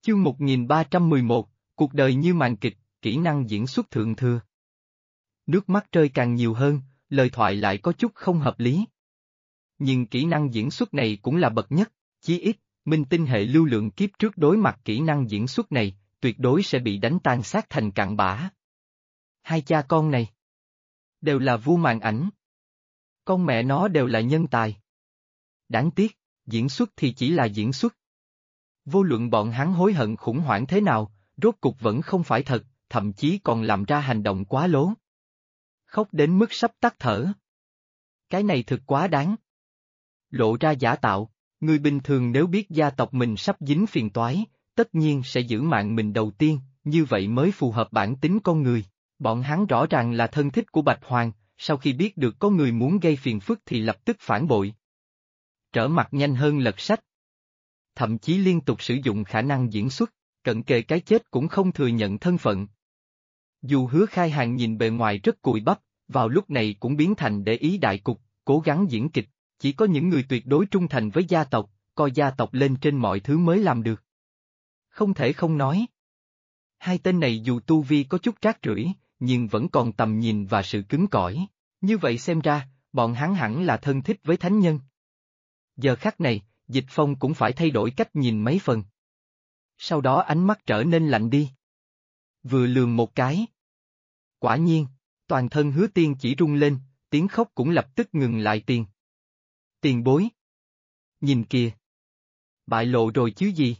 Chương 1311, cuộc đời như màn kịch, kỹ năng diễn xuất thượng thừa. Nước mắt rơi càng nhiều hơn, lời thoại lại có chút không hợp lý. Nhưng kỹ năng diễn xuất này cũng là bậc nhất, chí ít, minh tinh hệ lưu lượng kiếp trước đối mặt kỹ năng diễn xuất này, tuyệt đối sẽ bị đánh tan xác thành cặn bã. Hai cha con này đều là vua màn ảnh. Con mẹ nó đều là nhân tài. Đáng tiếc, diễn xuất thì chỉ là diễn xuất. Vô luận bọn hắn hối hận khủng hoảng thế nào, rốt cục vẫn không phải thật, thậm chí còn làm ra hành động quá lố. Khóc đến mức sắp tắt thở. Cái này thực quá đáng. Lộ ra giả tạo, người bình thường nếu biết gia tộc mình sắp dính phiền toái, tất nhiên sẽ giữ mạng mình đầu tiên, như vậy mới phù hợp bản tính con người. Bọn hắn rõ ràng là thân thích của Bạch Hoàng, sau khi biết được có người muốn gây phiền phức thì lập tức phản bội. Trở mặt nhanh hơn lật sách. Thậm chí liên tục sử dụng khả năng diễn xuất, cận kề cái chết cũng không thừa nhận thân phận. Dù Hứa Khai Hàng nhìn bề ngoài rất cùi bắp, vào lúc này cũng biến thành để ý đại cục, cố gắng diễn kịch, chỉ có những người tuyệt đối trung thành với gia tộc, coi gia tộc lên trên mọi thứ mới làm được. Không thể không nói. Hai tên này dù tu vi có chút rác rưởi, nhưng vẫn còn tầm nhìn và sự cứng cỏi, như vậy xem ra, bọn hắn hẳn là thân thích với thánh nhân. Giờ khắc này, Dịch Phong cũng phải thay đổi cách nhìn mấy phần. Sau đó ánh mắt trở nên lạnh đi. Vừa lườm một cái. Quả nhiên, toàn thân Hứa Tiên chỉ rung lên, tiếng khóc cũng lập tức ngừng lại. Tiền bối. Nhìn kìa. Bại lộ rồi chứ gì.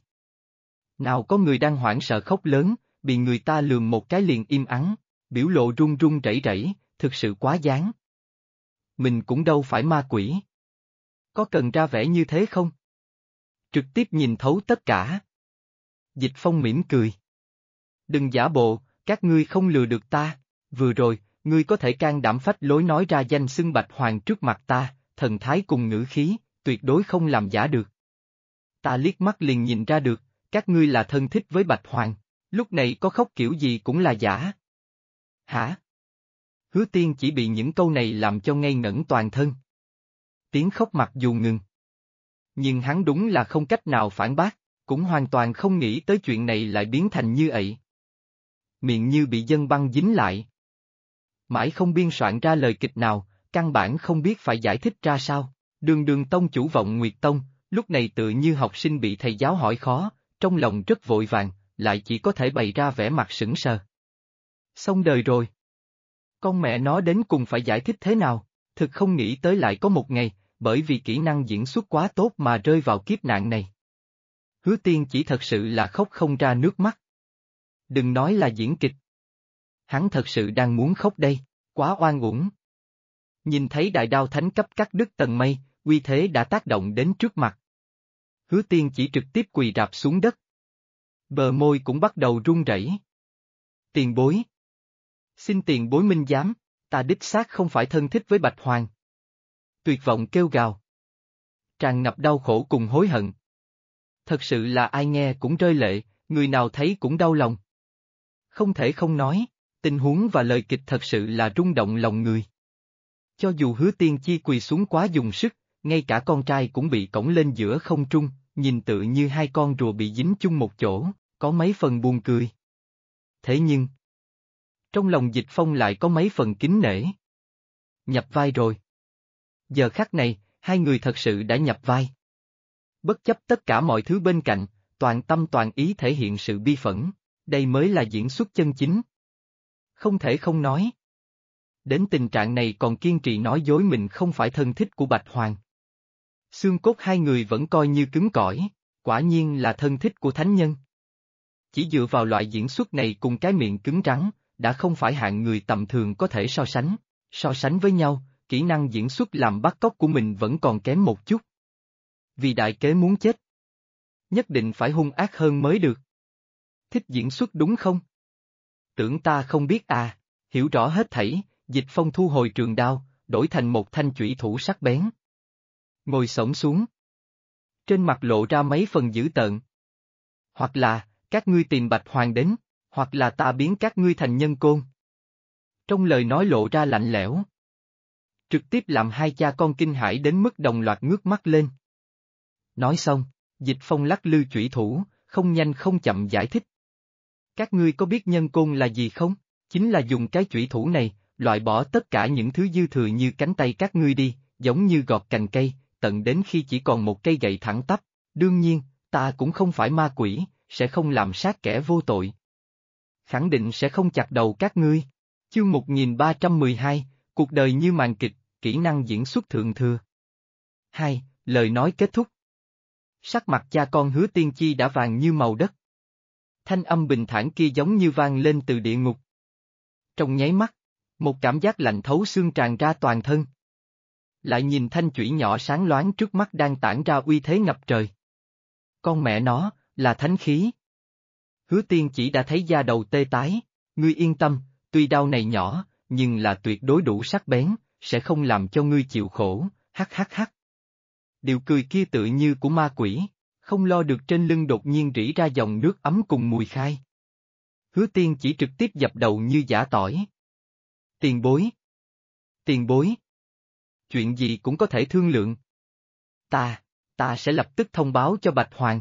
Nào có người đang hoảng sợ khóc lớn, bị người ta lườm một cái liền im ắng, biểu lộ run run rẩy rẩy, thực sự quá đáng. Mình cũng đâu phải ma quỷ. Có cần ra vẻ như thế không? Trực tiếp nhìn thấu tất cả. Dịch Phong mỉm cười. Đừng giả bộ, các ngươi không lừa được ta, vừa rồi, ngươi có thể can đảm phách lối nói ra danh xưng Bạch Hoàng trước mặt ta, thần thái cùng ngữ khí, tuyệt đối không làm giả được. Ta liếc mắt liền nhìn ra được, các ngươi là thân thích với Bạch Hoàng, lúc này có khóc kiểu gì cũng là giả. Hả? Hứa Tiên chỉ bị những câu này làm cho ngây ngẩn toàn thân. Tiếng khóc mặc dù ngừng. Nhưng hắn đúng là không cách nào phản bác, cũng hoàn toàn không nghĩ tới chuyện này lại biến thành như vậy. Miệng như bị dân băng dính lại. Mãi không biên soạn ra lời kịch nào, căn bản không biết phải giải thích ra sao. Đường tông chủ Vọng Nguyệt Tông, lúc này tự như học sinh bị thầy giáo hỏi khó, trong lòng rất vội vàng, lại chỉ có thể bày ra vẻ mặt sững sờ. Xong đời rồi. Con mẹ nó đến cùng phải giải thích thế nào, thực không nghĩ tới lại có một ngày, bởi vì kỹ năng diễn xuất quá tốt mà rơi vào kiếp nạn này. Hứa Tiên chỉ thật sự là khóc không ra nước mắt. Đừng nói là diễn kịch. Hắn thật sự đang muốn khóc đây, quá oan uổng. Nhìn thấy đại đao thánh cấp cắt đứt tầng mây, uy thế đã tác động đến trước mặt. Hứa Tiên chỉ trực tiếp quỳ rạp xuống đất. Bờ môi cũng bắt đầu run rẩy. Tiền bối. Xin tiền bối minh giám, ta đích xác không phải thân thích với Bạch Hoàng. Tuyệt vọng kêu gào. Tràn ngập đau khổ cùng hối hận. Thật sự là ai nghe cũng rơi lệ, người nào thấy cũng đau lòng. Không thể không nói, tình huống và lời kịch thật sự là rung động lòng người. Cho dù Hứa Tiên Chi quỳ xuống quá dùng sức, ngay cả con trai cũng bị cõng lên giữa không trung, nhìn tự như hai con rùa bị dính chung một chỗ, có mấy phần buồn cười. Thế nhưng, trong lòng Dịch Phong lại có mấy phần kính nể. Nhập vai rồi. Giờ khắc này, hai người thật sự đã nhập vai. Bất chấp tất cả mọi thứ bên cạnh, toàn tâm toàn ý thể hiện sự bi phẫn, đây mới là diễn xuất chân chính. Không thể không nói. Đến tình trạng này còn kiên trì nói dối mình không phải thân thích của Bạch Hoàng. Xương cốt hai người vẫn coi như cứng cỏi, quả nhiên là thân thích của thánh nhân. Chỉ dựa vào loại diễn xuất này cùng cái miệng cứng rắn, đã không phải hạng người tầm thường có thể so sánh với nhau, kỹ năng diễn xuất làm bắt cóc của mình vẫn còn kém một chút. Vì đại kế muốn chết. Nhất định phải hung ác hơn mới được. Thích diễn xuất đúng không? Tưởng ta không biết à, hiểu rõ hết thảy, Dịch Phong thu hồi trường đao, đổi thành một thanh chủy thủ sắc bén. Ngồi xổm xuống. Trên mặt lộ ra mấy phần dữ tợn. Hoặc là, các ngươi tìm Bạch Hoàng đến, hoặc là ta biến các ngươi thành nhân côn. Trong lời nói lộ ra lạnh lẽo. Trực tiếp làm hai cha con kinh hãi đến mức đồng loạt ngước mắt lên. Nói xong, Dịch Phong lắc lư chủy thủ, không nhanh không chậm giải thích. Các ngươi có biết nhân côn là gì không? Chính là dùng cái chủy thủ này, loại bỏ tất cả những thứ dư thừa như cánh tay các ngươi đi, giống như gọt cành cây, tận đến khi chỉ còn một cây gậy thẳng tắp. Đương nhiên, ta cũng không phải ma quỷ, sẽ không làm sát kẻ vô tội. Khẳng định sẽ không chặt đầu các ngươi. Chương 1312, cuộc đời như màn kịch, kỹ năng diễn xuất thượng thừa. 2. Lời nói kết thúc. Sắc mặt cha con Hứa Tiên Chi đã vàng như màu đất. Thanh âm bình thản kia giống như vang lên từ địa ngục. Trong nháy mắt, một cảm giác lạnh thấu xương tràn ra toàn thân. Lại nhìn thanh chủy nhỏ sáng loáng trước mắt đang tản ra uy thế ngập trời. Con mẹ nó, là thánh khí. Hứa Tiên chỉ đã thấy da đầu tê tái, ngươi yên tâm, tuy đao này nhỏ, nhưng là tuyệt đối đủ sắc bén, sẽ không làm cho ngươi chịu khổ, hắc hắc hắc. Điệu cười kia tự như của ma quỷ, không lo được trên lưng đột nhiên rỉ ra dòng nước ấm cùng mùi khai. Hứa Tiên chỉ trực tiếp dập đầu như giã tỏi. Tiền bối. Tiền bối. Chuyện gì cũng có thể thương lượng. Ta sẽ lập tức thông báo cho Bạch Hoàng.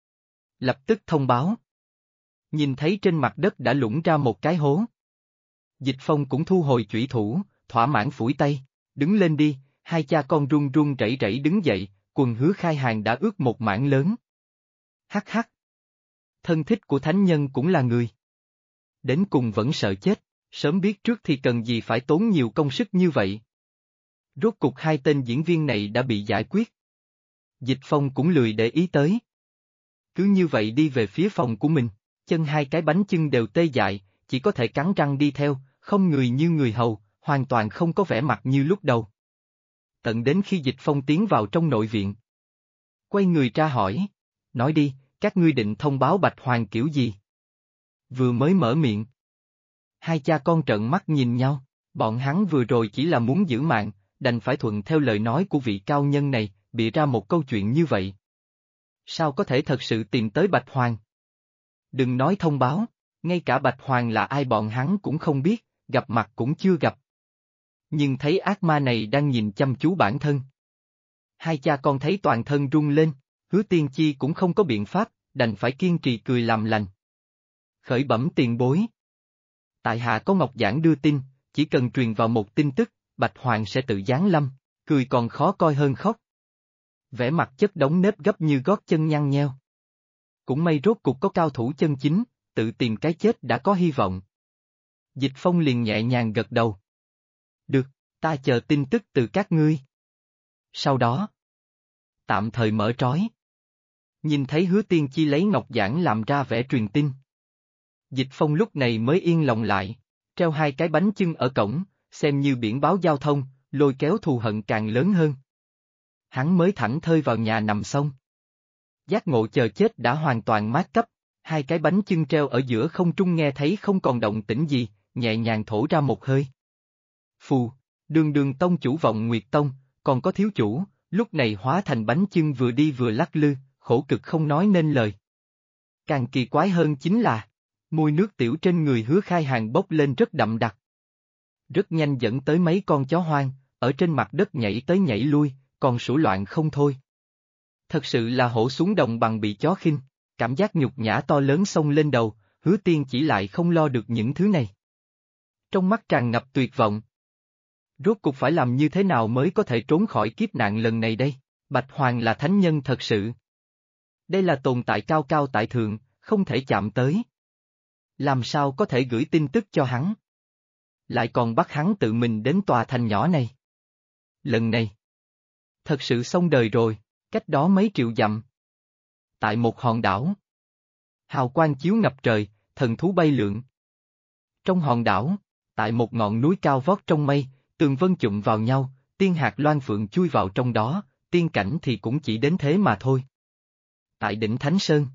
Lập tức thông báo. Nhìn thấy trên mặt đất đã lũng ra một cái hố. Dịch Phong cũng thu hồi chủy thủ, thỏa mãn phủi tay, đứng lên đi, hai cha con run run rẩy rẩy đứng dậy, quần Hứa Khai Hàng đã ướt một mảng lớn. Hắc hắc. Thân thích của thánh nhân cũng là người. Đến cùng vẫn sợ chết, sớm biết trước thì cần gì phải tốn nhiều công sức như vậy. Rốt cục hai tên diễn viên này đã bị giải quyết. Dịch Phong cũng lười để ý tới. Cứ như vậy đi về phía phòng của mình, chân hai cái bánh chưng đều tê dại, chỉ có thể cắn răng đi theo, không người như người hầu, hoàn toàn không có vẻ mặt như lúc đầu. Tận đến khi Dịch Phong tiến vào trong nội viện. Quay người ra hỏi, nói đi, các ngươi định thông báo Bạch Hoàng kiểu gì? Vừa mới mở miệng. Hai cha con trợn mắt nhìn nhau, bọn hắn vừa rồi chỉ là muốn giữ mạng, đành phải thuận theo lời nói của vị cao nhân này, bịa ra một câu chuyện như vậy. Sao có thể thật sự tìm tới Bạch Hoàng? Đừng nói thông báo, ngay cả Bạch Hoàng là ai bọn hắn cũng không biết, gặp mặt cũng chưa gặp. Nhưng thấy ác ma này đang nhìn chăm chú bản thân. Hai cha con thấy toàn thân rung lên, Hứa Tiên Chi cũng không có biện pháp, đành phải kiên trì cười làm lành. Khởi bẩm tiền bối. Tại hạ có ngọc giảng đưa tin, chỉ cần truyền vào một tin tức, Bạch Hoàng sẽ tự giáng lâm, cười còn khó coi hơn khóc. Vẻ mặt chất đống nếp gấp như gót chân nhăn nheo. Cũng may rốt cục có cao thủ chân chính, tự tìm cái chết đã có hy vọng. Dịch Phong liền nhẹ nhàng gật đầu. Được, ta chờ tin tức từ các ngươi. Sau đó, tạm thời mở trói. Nhìn thấy Hứa Tiên Chi lấy ngọc giản làm ra vẻ truyền tin. Dịch Phong lúc này mới yên lòng lại, treo hai cái bánh chưng ở cổng, xem như biển báo giao thông, lôi kéo thù hận càng lớn hơn. Hắn mới thảnh thơi vào nhà nằm xong. Giác ngộ chờ chết đã hoàn toàn mát cấp, hai cái bánh chưng treo ở giữa không trung nghe thấy không còn động tĩnh gì, nhẹ nhàng thổ ra một hơi. Phù, đường tông chủ Vọng Nguyệt Tông, còn có thiếu chủ, lúc này hóa thành bánh chưng vừa đi vừa lắc lư, khổ cực không nói nên lời. Càng kỳ quái hơn chính là, mùi nước tiểu trên người Hứa Khai Hàng bốc lên rất đậm đặc. Rất nhanh dẫn tới mấy con chó hoang, ở trên mặt đất nhảy tới nhảy lui, còn sủa loạn không thôi. Thật sự là hổ xuống đồng bằng bị chó khinh, cảm giác nhục nhã to lớn xông lên đầu, Hứa Tiên chỉ lại không lo được những thứ này. Trong mắt tràn ngập tuyệt vọng. Rốt cục phải làm như thế nào mới có thể trốn khỏi kiếp nạn lần này đây? Bạch Hoàng là thánh nhân thật sự. Đây là tồn tại cao cao tại thượng, không thể chạm tới. Làm sao có thể gửi tin tức cho hắn? Lại còn bắt hắn tự mình đến tòa thành nhỏ này. Lần này, thật sự xong đời rồi, cách đó mấy triệu dặm. Tại một hòn đảo, hào quang chiếu ngập trời, thần thú bay lượn. Trong hòn đảo, tại một ngọn núi cao vót trong mây, tường vân chụm vào nhau, tiên hạt loan phượng chui vào trong đó, tiên cảnh thì cũng chỉ đến thế mà thôi. Tại đỉnh Thánh Sơn,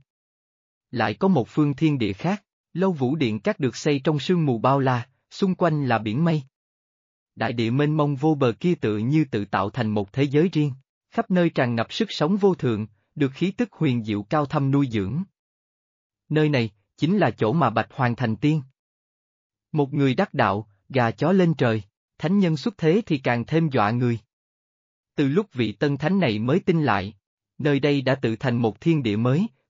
lại có một phương thiên địa khác, Lâu Vũ Điện Các được xây trong sương mù bao la, xung quanh là biển mây. Đại địa mênh mông vô bờ kia tự như tự tạo thành một thế giới riêng, khắp nơi tràn ngập sức sống vô thượng, được khí tức huyền diệu cao thâm nuôi dưỡng. Nơi này, chính là chỗ mà Bạch Hoàng thành tiên. Một người đắc đạo, gà chó lên trời, thánh nhân xuất thế thì càng thêm dọa người. Từ lúc vị tân thánh này mới tin lại, nơi đây đã tự thành một thiên địa mới,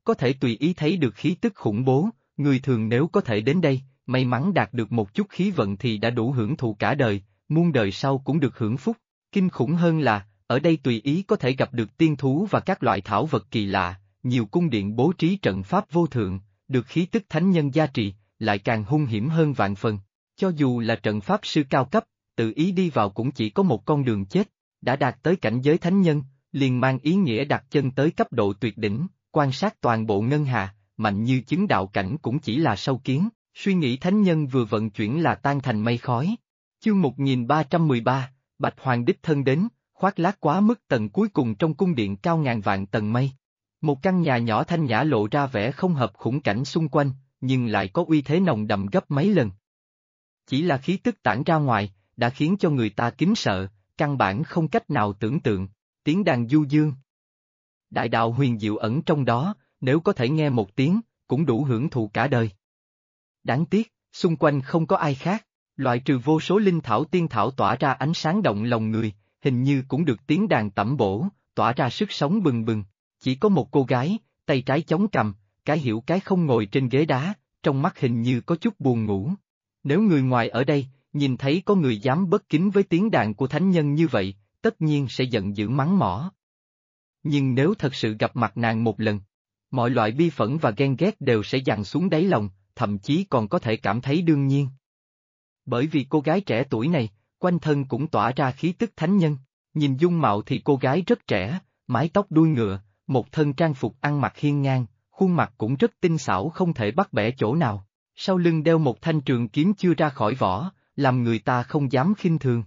có thể tùy ý thấy được khí tức khủng bố, người thường nếu có thể đến đây, may mắn đạt được một chút khí vận thì đã đủ hưởng thụ cả đời, muôn đời sau cũng được hưởng phúc. Kinh khủng hơn là, ở đây tùy ý có thể gặp được tiên thú và các loại thảo vật kỳ lạ, nhiều cung điện bố trí trận pháp vô thượng, được khí tức thánh nhân gia trì, lại càng hung hiểm hơn vạn phần. Cho dù là trận pháp sư cao cấp, tự ý đi vào cũng chỉ có một con đường chết, đã đạt tới cảnh giới thánh nhân, liền mang ý nghĩa đặt chân tới cấp độ tuyệt đỉnh, quan sát toàn bộ ngân hà, mạnh như chứng đạo cảnh cũng chỉ là sâu kiến, suy nghĩ thánh nhân vừa vận chuyển là tan thành mây khói. Chương 1313, Bạch Hoàng đích thân đến, khoác lác quá mức tầng cuối cùng trong cung điện cao ngàn vạn tầng mây. Một căn nhà nhỏ thanh nhã lộ ra vẻ không hợp khung cảnh xung quanh, nhưng lại có uy thế nồng đậm gấp mấy lần. Chỉ là khí tức tản ra ngoài, đã khiến cho người ta kính sợ, căn bản không cách nào tưởng tượng, tiếng đàn du dương. Đại đạo huyền diệu ẩn trong đó, nếu có thể nghe một tiếng, cũng đủ hưởng thụ cả đời. Đáng tiếc, xung quanh không có ai khác, loại trừ vô số linh thảo tiên thảo tỏa ra ánh sáng động lòng người, hình như cũng được tiếng đàn tẩm bổ, tỏa ra sức sống bừng bừng. Chỉ có một cô gái, tay trái chống cằm, cái hiểu cái không ngồi trên ghế đá, trong mắt hình như có chút buồn ngủ. Nếu người ngoài ở đây, nhìn thấy có người dám bất kính với tiếng đàn của thánh nhân như vậy, tất nhiên sẽ giận dữ mắng mỏ. Nhưng nếu thật sự gặp mặt nàng một lần, mọi loại bi phẫn và ghen ghét đều sẽ dằn xuống đáy lòng, thậm chí còn có thể cảm thấy đương nhiên. Bởi vì cô gái trẻ tuổi này, quanh thân cũng tỏa ra khí tức thánh nhân, nhìn dung mạo thì cô gái rất trẻ, mái tóc đuôi ngựa, một thân trang phục ăn mặc hiên ngang, khuôn mặt cũng rất tinh xảo không thể bắt bẻ chỗ nào, sau lưng đeo một thanh trường kiếm chưa ra khỏi vỏ, làm người ta không dám khinh thường.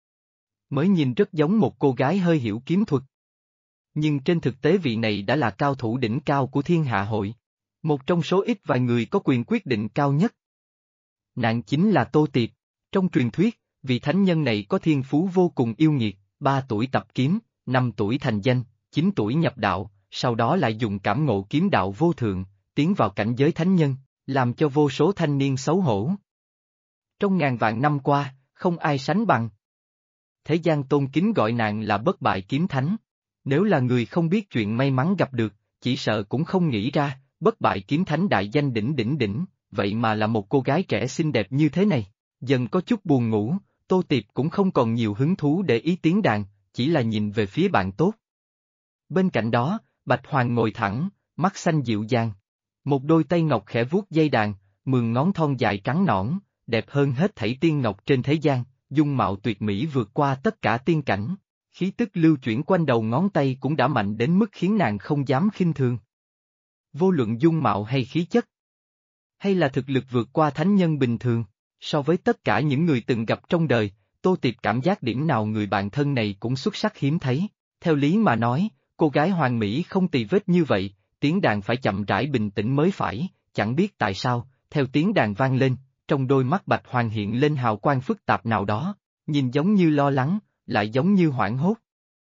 Mới nhìn rất giống một cô gái hơi hiểu kiếm thuật. Nhưng trên thực tế vị này đã là cao thủ đỉnh cao của thiên hạ hội. Một trong số ít vài người có quyền quyết định cao nhất. Nàng chính là Tô Tiệp. Trong truyền thuyết, vị thánh nhân này có thiên phú vô cùng yêu nghiệt, 3 tuổi tập kiếm, 5 tuổi thành danh, 9 tuổi nhập đạo, sau đó lại dùng cảm ngộ kiếm đạo vô thượng, tiến vào cảnh giới thánh nhân, làm cho vô số thanh niên xấu hổ. Trong ngàn vạn năm qua, không ai sánh bằng. Thế gian tôn kính gọi nàng là bất bại kiếm thánh. Nếu là người không biết chuyện may mắn gặp được, chỉ sợ cũng không nghĩ ra, bất bại kiếm thánh đại danh đỉnh, vậy mà là một cô gái trẻ xinh đẹp như thế này. Dần có chút buồn ngủ, Tô Tiệp cũng không còn nhiều hứng thú để ý tiếng đàn, chỉ là nhìn về phía bạn tốt. Bên cạnh đó, Bạch Hoàng ngồi thẳng, mắt xanh dịu dàng. Một đôi tay ngọc khẽ vuốt dây đàn, mượn ngón thon dài trắng nõn, đẹp hơn hết thảy tiên ngọc trên thế gian, dung mạo tuyệt mỹ vượt qua tất cả tiên cảnh. Khí tức lưu chuyển quanh đầu ngón tay cũng đã mạnh đến mức khiến nàng không dám khinh thường. Vô luận dung mạo hay khí chất, hay là thực lực vượt qua thánh nhân bình thường, so với tất cả những người từng gặp trong đời, Tô Tiệp cảm giác điểm nào người bạn thân này cũng xuất sắc hiếm thấy. Theo lý mà nói, cô gái hoàn mỹ không tì vết như vậy, tiếng đàn phải chậm rãi bình tĩnh mới phải, chẳng biết tại sao, theo tiếng đàn vang lên, trong đôi mắt Bạch Hoàng hiện lên hào quang phức tạp nào đó, nhìn giống như lo lắng, lại giống như hoảng hốt.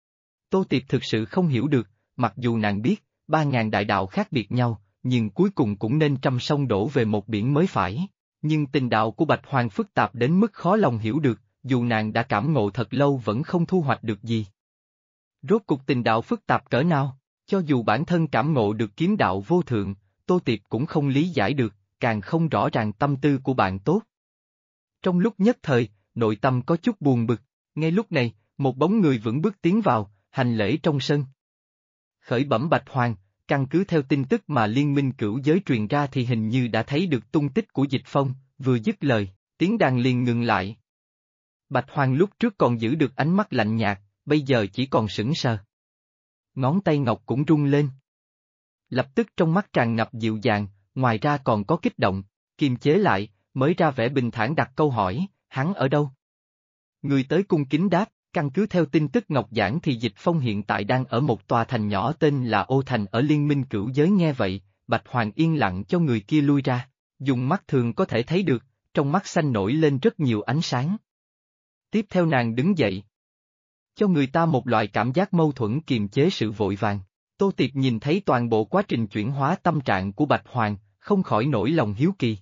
Tô Tiệp thực sự không hiểu được, mặc dù nàng biết, 3.000 đại đạo khác biệt nhau, nhưng cuối cùng cũng nên trăm sông đổ về một biển mới phải. Nhưng tình đạo của Bạch Hoàng phức tạp đến mức khó lòng hiểu được, dù nàng đã cảm ngộ thật lâu vẫn không thu hoạch được gì. Rốt cuộc tình đạo phức tạp cỡ nào, cho dù bản thân cảm ngộ được kiếm đạo vô thượng, Tô Tiệp cũng không lý giải được, càng không rõ ràng tâm tư của bạn tốt. Trong lúc nhất thời, nội tâm có chút buồn bực, ngay lúc này, một bóng người vững bước tiến vào, hành lễ trong sân. Khởi bẩm Bạch Hoàng, căn cứ theo tin tức mà liên minh cửu giới truyền ra thì hình như đã thấy được tung tích của Dịch Phong, vừa dứt lời, tiếng đàn liền ngừng lại. Bạch Hoàng lúc trước còn giữ được ánh mắt lạnh nhạt, bây giờ chỉ còn sững sờ. Ngón tay ngọc cũng rung lên. Lập tức trong mắt tràn ngập dịu dàng, ngoài ra còn có kích động, kiềm chế lại, mới ra vẻ bình thản đặt câu hỏi, hắn ở đâu? Người tới cung kính đáp, căn cứ theo tin tức Ngọc Giảng thì Dịch Phong hiện tại đang ở một tòa thành nhỏ tên là Ô Thành ở Liên minh cửu giới. Nghe vậy, Bạch Hoàng yên lặng cho người kia lui ra, dùng mắt thường có thể thấy được, trong mắt xanh nổi lên rất nhiều ánh sáng. Tiếp theo nàng đứng dậy, cho người ta một loại cảm giác mâu thuẫn kiềm chế sự vội vàng. Tô Tiệp nhìn thấy toàn bộ quá trình chuyển hóa tâm trạng của Bạch Hoàng, không khỏi nổi lòng hiếu kỳ.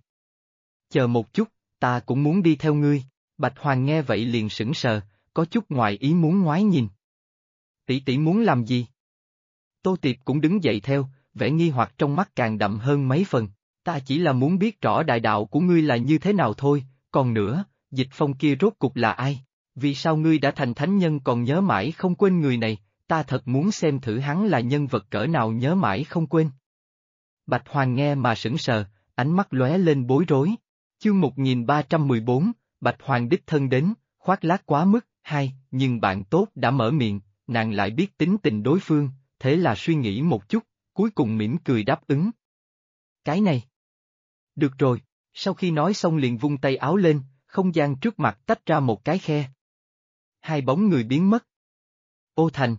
Chờ một chút, ta cũng muốn đi theo ngươi. Bạch Hoàng nghe vậy liền sững sờ, có chút ngoài ý muốn ngoái nhìn. Tỷ tỷ muốn làm gì? Tô Tiệp cũng đứng dậy theo, vẻ nghi hoặc trong mắt càng đậm hơn mấy phần. Ta chỉ là muốn biết rõ đại đạo của ngươi là như thế nào thôi, còn nữa, Dịch Phong kia rốt cục là ai? Vì sao ngươi đã thành thánh nhân còn nhớ mãi không quên người này, ta thật muốn xem thử hắn là nhân vật cỡ nào nhớ mãi không quên. Bạch Hoàng nghe mà sững sờ, ánh mắt lóe lên bối rối. Chương 1314, Bạch Hoàng đích thân đến, khoác lác quá mức, nhưng bạn tốt đã mở miệng, nàng lại biết tính tình đối phương, thế là suy nghĩ một chút, cuối cùng mỉm cười đáp ứng. Cái này. Được rồi, sau khi nói xong liền vung tay áo lên, không gian trước mặt tách ra một cái khe. Hai bóng người biến mất. Ô Thành.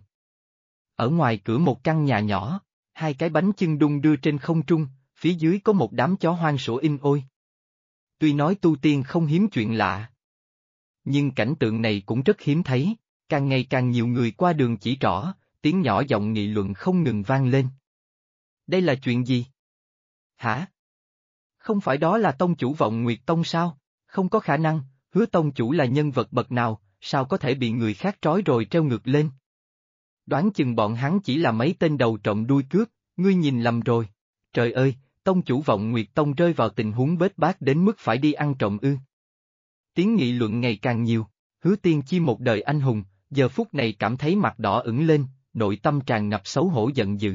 Ở ngoài cửa một căn nhà nhỏ, hai cái bánh chưng đung đưa trên không trung, phía dưới có một đám chó hoang sủa in ôi. Tuy nói tu tiên không hiếm chuyện lạ, nhưng cảnh tượng này cũng rất hiếm thấy, càng ngày càng nhiều người qua đường chỉ trỏ, tiếng nhỏ giọng nghị luận không ngừng vang lên. Đây là chuyện gì? Hả? Không phải đó là tông chủ Vọng Nguyệt Tông sao? Không có khả năng, Hứa tông chủ là nhân vật bậc nào, sao có thể bị người khác trói rồi treo ngược lên? Đoán chừng bọn hắn chỉ là mấy tên đầu trộm đuôi cướp, ngươi nhìn lầm rồi. Trời ơi, tông chủ Vọng Nguyệt Tông rơi vào tình huống bết bát đến mức phải đi ăn trộm ư. Tiếng nghị luận ngày càng nhiều, Hứa Tiên Chi một đời anh hùng, giờ phút này cảm thấy mặt đỏ ửng lên, nội tâm tràn ngập xấu hổ giận dữ.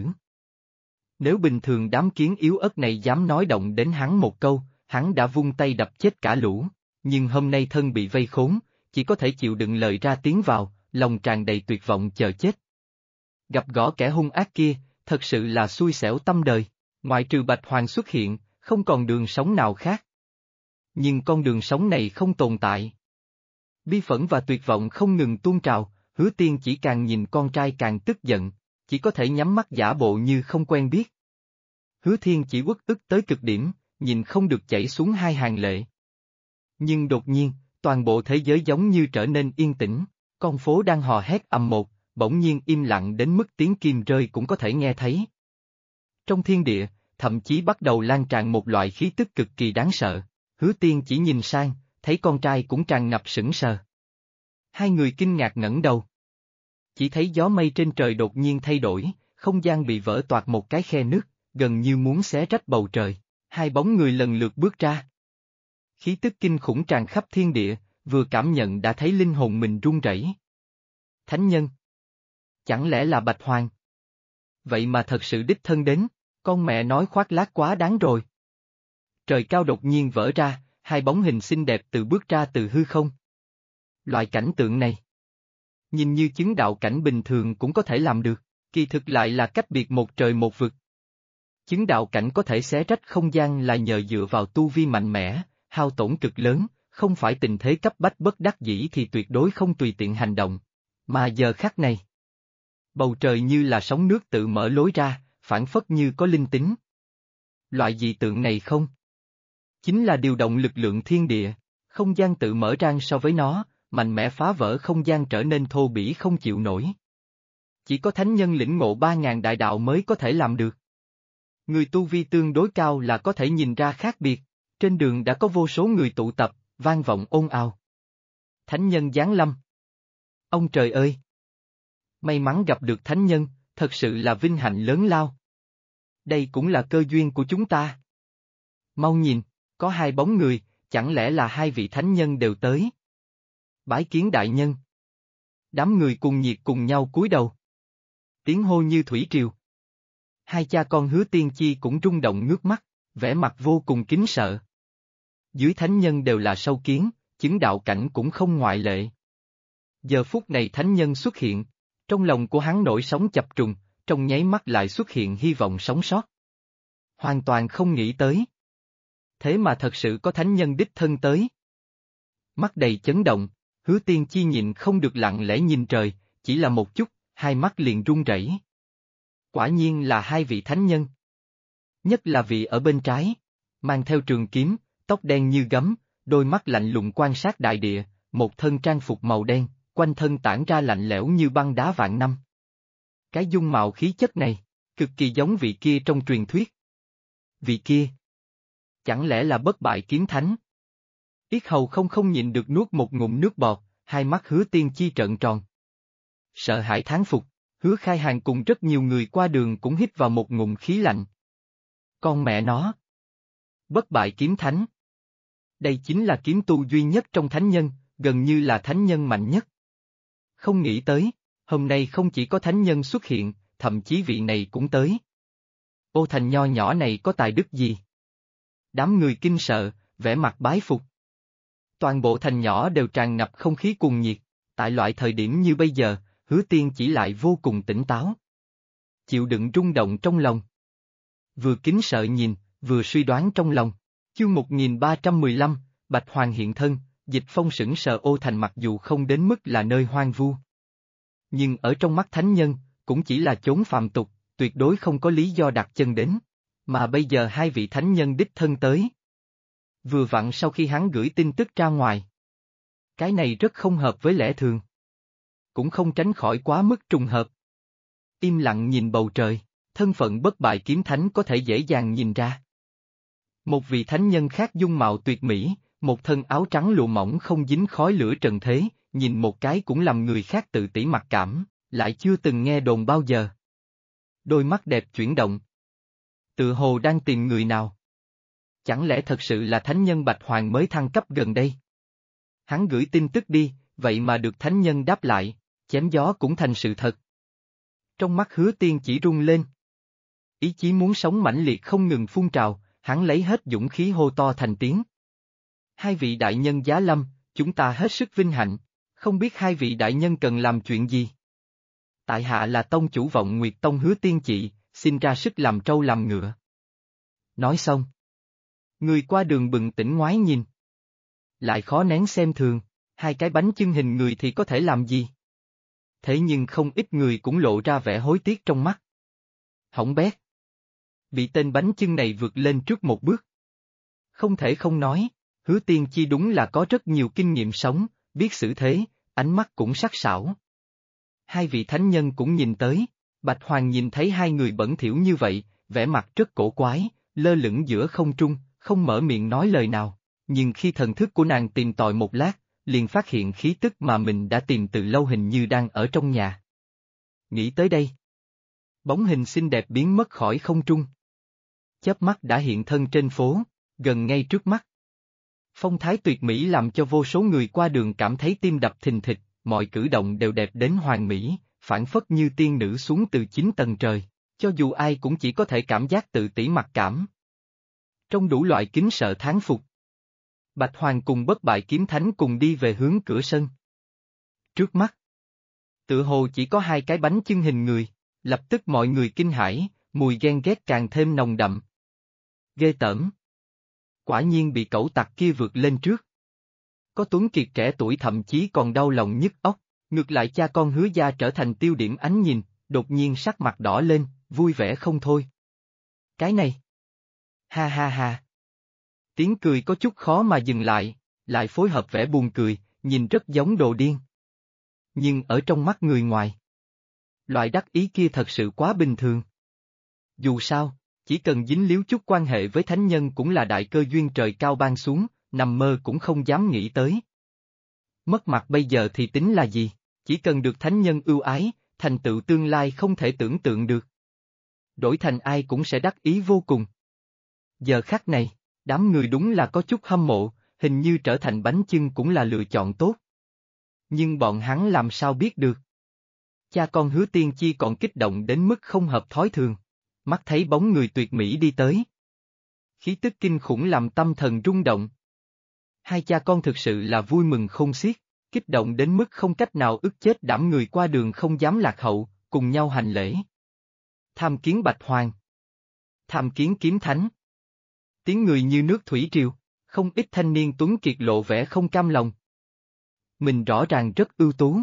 Nếu bình thường đám kiến yếu ớt này dám nói động đến hắn một câu, hắn đã vung tay đập chết cả lũ, nhưng hôm nay thân bị vây khốn, chỉ có thể chịu đựng lời ra tiếng vào, lòng tràn đầy tuyệt vọng chờ chết. Gặp gõ kẻ hung ác kia, thật sự là xui xẻo tâm đời, ngoại trừ Bạch Hoàng xuất hiện, không còn đường sống nào khác. Nhưng con đường sống này không tồn tại. Bi phẫn và tuyệt vọng không ngừng tuôn trào, Hứa Tiên chỉ càng nhìn con trai càng tức giận, chỉ có thể nhắm mắt giả bộ như không quen biết. Hứa Thiên chỉ uất ức tới cực điểm, nhìn không được chảy xuống hai hàng lệ. Nhưng đột nhiên, toàn bộ thế giới giống như trở nên yên tĩnh, con phố đang hò hét ầm một, bỗng nhiên im lặng đến mức tiếng kim rơi cũng có thể nghe thấy. Trong thiên địa, thậm chí bắt đầu lan tràn một loại khí tức cực kỳ đáng sợ, Hứa Tiên chỉ nhìn sang, thấy con trai cũng tràn ngập sững sờ. Hai người kinh ngạc ngẩng đầu. Chỉ thấy gió mây trên trời đột nhiên thay đổi, không gian bị vỡ toạc một cái khe nứt, gần như muốn xé rách bầu trời, hai bóng người lần lượt bước ra. Khí tức kinh khủng tràn khắp thiên địa, vừa cảm nhận đã thấy linh hồn mình run rẩy. Thánh nhân. Chẳng lẽ là Bạch Hoàng? Vậy mà thật sự đích thân đến, con mẹ nói khoác lác quá đáng rồi. Trời cao đột nhiên vỡ ra, hai bóng hình xinh đẹp từ bước ra từ hư không. Loại cảnh tượng này, nhìn như chứng đạo cảnh bình thường cũng có thể làm được, kỳ thực lại là cách biệt một trời một vực. Chứng đạo cảnh có thể xé rách không gian là nhờ dựa vào tu vi mạnh mẽ, hao tổn cực lớn, không phải tình thế cấp bách bất đắc dĩ thì tuyệt đối không tùy tiện hành động. Mà giờ khắc này, bầu trời như là sóng nước tự mở lối ra, phảng phất như có linh tính. Loại dị tượng này không? Chính là điều động lực lượng thiên địa, không gian tự mở ra so với nó, mạnh mẽ phá vỡ không gian trở nên thô bỉ không chịu nổi. Chỉ có thánh nhân lĩnh ngộ 3.000 đại đạo mới có thể làm được. Người tu vi tương đối cao là có thể nhìn ra khác biệt, trên đường đã có vô số người tụ tập, vang vọng ồn ào. Thánh nhân giáng lâm. Ông trời ơi! May mắn gặp được thánh nhân, thật sự là vinh hạnh lớn lao. Đây cũng là cơ duyên của chúng ta. Mau nhìn, có hai bóng người, chẳng lẽ là hai vị thánh nhân đều tới? Bái kiến đại nhân. Đám người cùng nhiệt cùng nhau cúi đầu. Tiếng hô như thủy triều. Hai cha con Hứa Tiên Chi cũng rung động ngước mắt, vẻ mặt vô cùng kính sợ. Dưới thánh nhân đều là sâu kiến, chứng đạo cảnh cũng không ngoại lệ. Giờ phút này thánh nhân xuất hiện, trong lòng của hắn nổi sóng chập trùng, trong nháy mắt lại xuất hiện hy vọng sống sót. Hoàn toàn không nghĩ tới. Thế mà thật sự có thánh nhân đích thân tới. Mắt đầy chấn động, Hứa Tiên Chi nhịn không được lặng lẽ nhìn trời, chỉ là một chút, hai mắt liền run rẩy. Quả nhiên là hai vị thánh nhân. Nhất là vị ở bên trái, mang theo trường kiếm, tóc đen như gấm, đôi mắt lạnh lùng quan sát đại địa, một thân trang phục màu đen, quanh thân tản ra lạnh lẽo như băng đá vạn năm. Cái dung mạo khí chất này, cực kỳ giống vị kia trong truyền thuyết. Vị kia, chẳng lẽ là bất bại kiếm thánh? Yết hầu không nhịn được nuốt một ngụm nước bọt, hai mắt Hứa Tiên Chi trợn tròn. Sợ hãi thán phục, Hứa Khai Hàng cùng rất nhiều người qua đường cũng hít vào một ngụm khí lạnh. Con mẹ nó! Bất bại kiếm thánh. Đây chính là kiếm tu duy nhất trong thánh nhân, gần như là thánh nhân mạnh nhất. Không nghĩ tới, hôm nay không chỉ có thánh nhân xuất hiện, thậm chí vị này cũng tới. Ô Thành nho nhỏ này có tài đức gì? Đám người kinh sợ, vẻ mặt bái phục. Toàn bộ thành nhỏ đều tràn ngập không khí cuồng nhiệt, tại loại thời điểm như bây giờ, Hứa Tiên chỉ lại vô cùng tỉnh táo. Chịu đựng rung động trong lòng. Vừa kính sợ nhìn, vừa suy đoán trong lòng. Chương 1315, Bạch Hoàng hiện thân, Dịch Phong sững sờ. Ô Thành mặc dù không đến mức là nơi hoang vu. Nhưng ở trong mắt thánh nhân, cũng chỉ là chốn phàm tục, tuyệt đối không có lý do đặt chân đến. Mà bây giờ hai vị thánh nhân đích thân tới. Vừa vặn sau khi hắn gửi tin tức ra ngoài. Cái này rất không hợp với lẽ thường. Cũng không tránh khỏi quá mức trùng hợp. Im lặng nhìn bầu trời, thân phận bất bại kiếm thánh có thể dễ dàng nhìn ra. Một vị thánh nhân khác dung mạo tuyệt mỹ, một thân áo trắng lụa mỏng không dính khói lửa trần thế, nhìn một cái cũng làm người khác tự tỷ mặc cảm, lại chưa từng nghe đồn bao giờ. Đôi mắt đẹp chuyển động. Tự hồ đang tìm người nào. Chẳng lẽ thật sự là thánh nhân Bạch Hoàng mới thăng cấp gần đây? Hắn gửi tin tức đi, vậy mà được thánh nhân đáp lại, chém gió cũng thành sự thật. Trong mắt Hứa Tiên chỉ rung lên. Ý chí muốn sống mãnh liệt không ngừng phun trào, hắn lấy hết dũng khí hô to thành tiếng. Hai vị đại nhân giá lâm, chúng ta hết sức vinh hạnh, không biết hai vị đại nhân cần làm chuyện gì? Tại hạ là tông chủ Vọng Nguyệt Tông Hứa Tiên Chị, xin ra sức làm trâu làm ngựa. Nói xong. Người qua đường bừng tỉnh ngoái nhìn. Lại khó nén xem thường, hai cái bánh chưng hình người thì có thể làm gì? Thế nhưng không ít người cũng lộ ra vẻ hối tiếc trong mắt. Hỏng bét. Bị tên bánh chưng này vượt lên trước một bước. Không thể không nói, Hứa Tiên Chi đúng là có rất nhiều kinh nghiệm sống, biết xử thế, ánh mắt cũng sắc sảo. Hai vị thánh nhân cũng nhìn tới, Bạch Hoàng nhìn thấy hai người bẩn thỉu như vậy, vẻ mặt rất cổ quái, lơ lửng giữa không trung, không mở miệng nói lời nào, nhưng khi thần thức của nàng tìm tòi một lát, liền phát hiện khí tức mà mình đã tìm từ lâu hình như đang ở trong nhà. Nghĩ tới đây. Bóng hình xinh đẹp biến mất khỏi không trung. Chớp mắt đã hiện thân trên phố, gần ngay trước mắt. Phong thái tuyệt mỹ làm cho vô số người qua đường cảm thấy tim đập thình thịch, mọi cử động đều đẹp đến hoàn mỹ, phảng phất như tiên nữ xuống từ 9 tầng trời, cho dù ai cũng chỉ có thể cảm giác tự tỷ mặc cảm. Trong đủ loại kính sợ thán phục. Bạch Hoàng cùng bất bại kiếm thánh cùng đi về hướng cửa sân. Trước mắt. Tựa hồ chỉ có hai cái bánh chưng hình người, lập tức mọi người kinh hãi, mùi ghen ghét càng thêm nồng đậm. Ghê tởm. Quả nhiên bị cẩu tặc kia vượt lên trước. Có Tuấn Kiệt trẻ tuổi thậm chí còn đau lòng nhức óc, ngược lại cha con Hứa gia trở thành tiêu điểm ánh nhìn, đột nhiên sắc mặt đỏ lên, vui vẻ không thôi. Cái này. Ha ha ha. Tiếng cười có chút khó mà dừng lại phối hợp vẻ buồn cười, nhìn rất giống đồ điên. Nhưng ở trong mắt người ngoài. Loại đắc ý kia thật sự quá bình thường. Dù sao, chỉ cần dính líu chút quan hệ với thánh nhân cũng là đại cơ duyên trời cao ban xuống, nằm mơ cũng không dám nghĩ tới. Mất mặt bây giờ thì tính là gì, chỉ cần được thánh nhân ưu ái, thành tựu tương lai không thể tưởng tượng được. Đổi thành ai cũng sẽ đắc ý vô cùng. Giờ khắc này, đám người đúng là có chút hâm mộ, hình như trở thành bánh chưng cũng là lựa chọn tốt. Nhưng bọn hắn làm sao biết được? Cha con Hứa Tiên Chi còn kích động đến mức không hợp thói thường. Mắt thấy bóng người tuyệt mỹ đi tới. Khí tức kinh khủng làm tâm thần rung động. Hai cha con thực sự là vui mừng không xiết, kích động đến mức không cách nào ức chế đảm người qua đường không dám lạc hậu, cùng nhau hành lễ. Tham kiến Bạch Hoàng. Tham kiến kiếm thánh. Tiếng người như nước thủy triều, không ít thanh niên tuấn kiệt lộ vẻ không cam lòng. Mình rõ ràng rất ưu tú.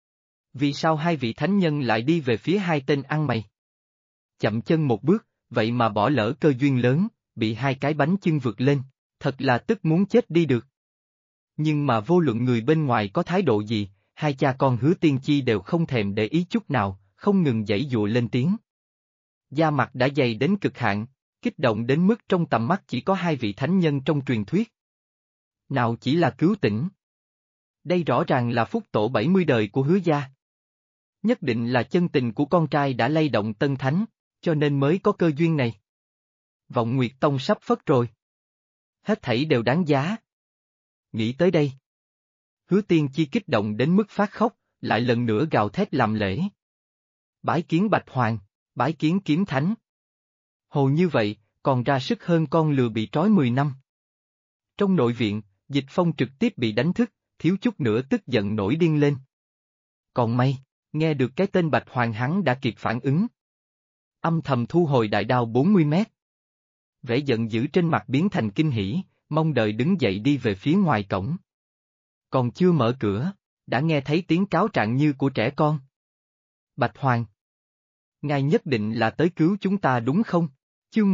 Vì sao hai vị thánh nhân lại đi về phía hai tên ăn mày? Chậm chân một bước, vậy mà bỏ lỡ cơ duyên lớn, bị hai cái bánh chưng vượt lên, thật là tức muốn chết đi được. Nhưng mà vô luận người bên ngoài có thái độ gì, hai cha con Hứa Tiên Chi đều không thèm để ý chút nào, không ngừng giãy giụa lên tiếng. Da mặt đã dày đến cực hạn, kích động đến mức trong tầm mắt chỉ có hai vị thánh nhân trong truyền thuyết. Nào chỉ là cứu tỉnh. Đây rõ ràng là phúc tổ 70 đời của Hứa gia. Nhất định là chân tình của con trai đã lay động Tân Thánh, cho nên mới có cơ duyên này. Vọng Nguyệt Tông sắp phất rồi. Hết thảy đều đáng giá. Nghĩ tới đây. Hứa Tiên Chi kích động đến mức phát khóc, lại lần nữa gào thét làm lễ. Bái kiến Bạch Hoàng, bái kiến Kiếm Thánh. Hồ như vậy, còn ra sức hơn con lừa bị trói 10 năm. Trong nội viện, Dịch Phong trực tiếp bị đánh thức, thiếu chút nữa tức giận nổi điên lên. Còn may, nghe được cái tên Bạch Hoàng hắn đã kịp phản ứng. Âm thầm thu hồi đại đao 40 mét. Vẻ giận dữ trên mặt biến thành kinh hỉ, mong đợi đứng dậy đi về phía ngoài cổng. Còn chưa mở cửa, đã nghe thấy tiếng cáo trạng như của trẻ con. Bạch Hoàng, ngài nhất định là tới cứu chúng ta đúng không? Chương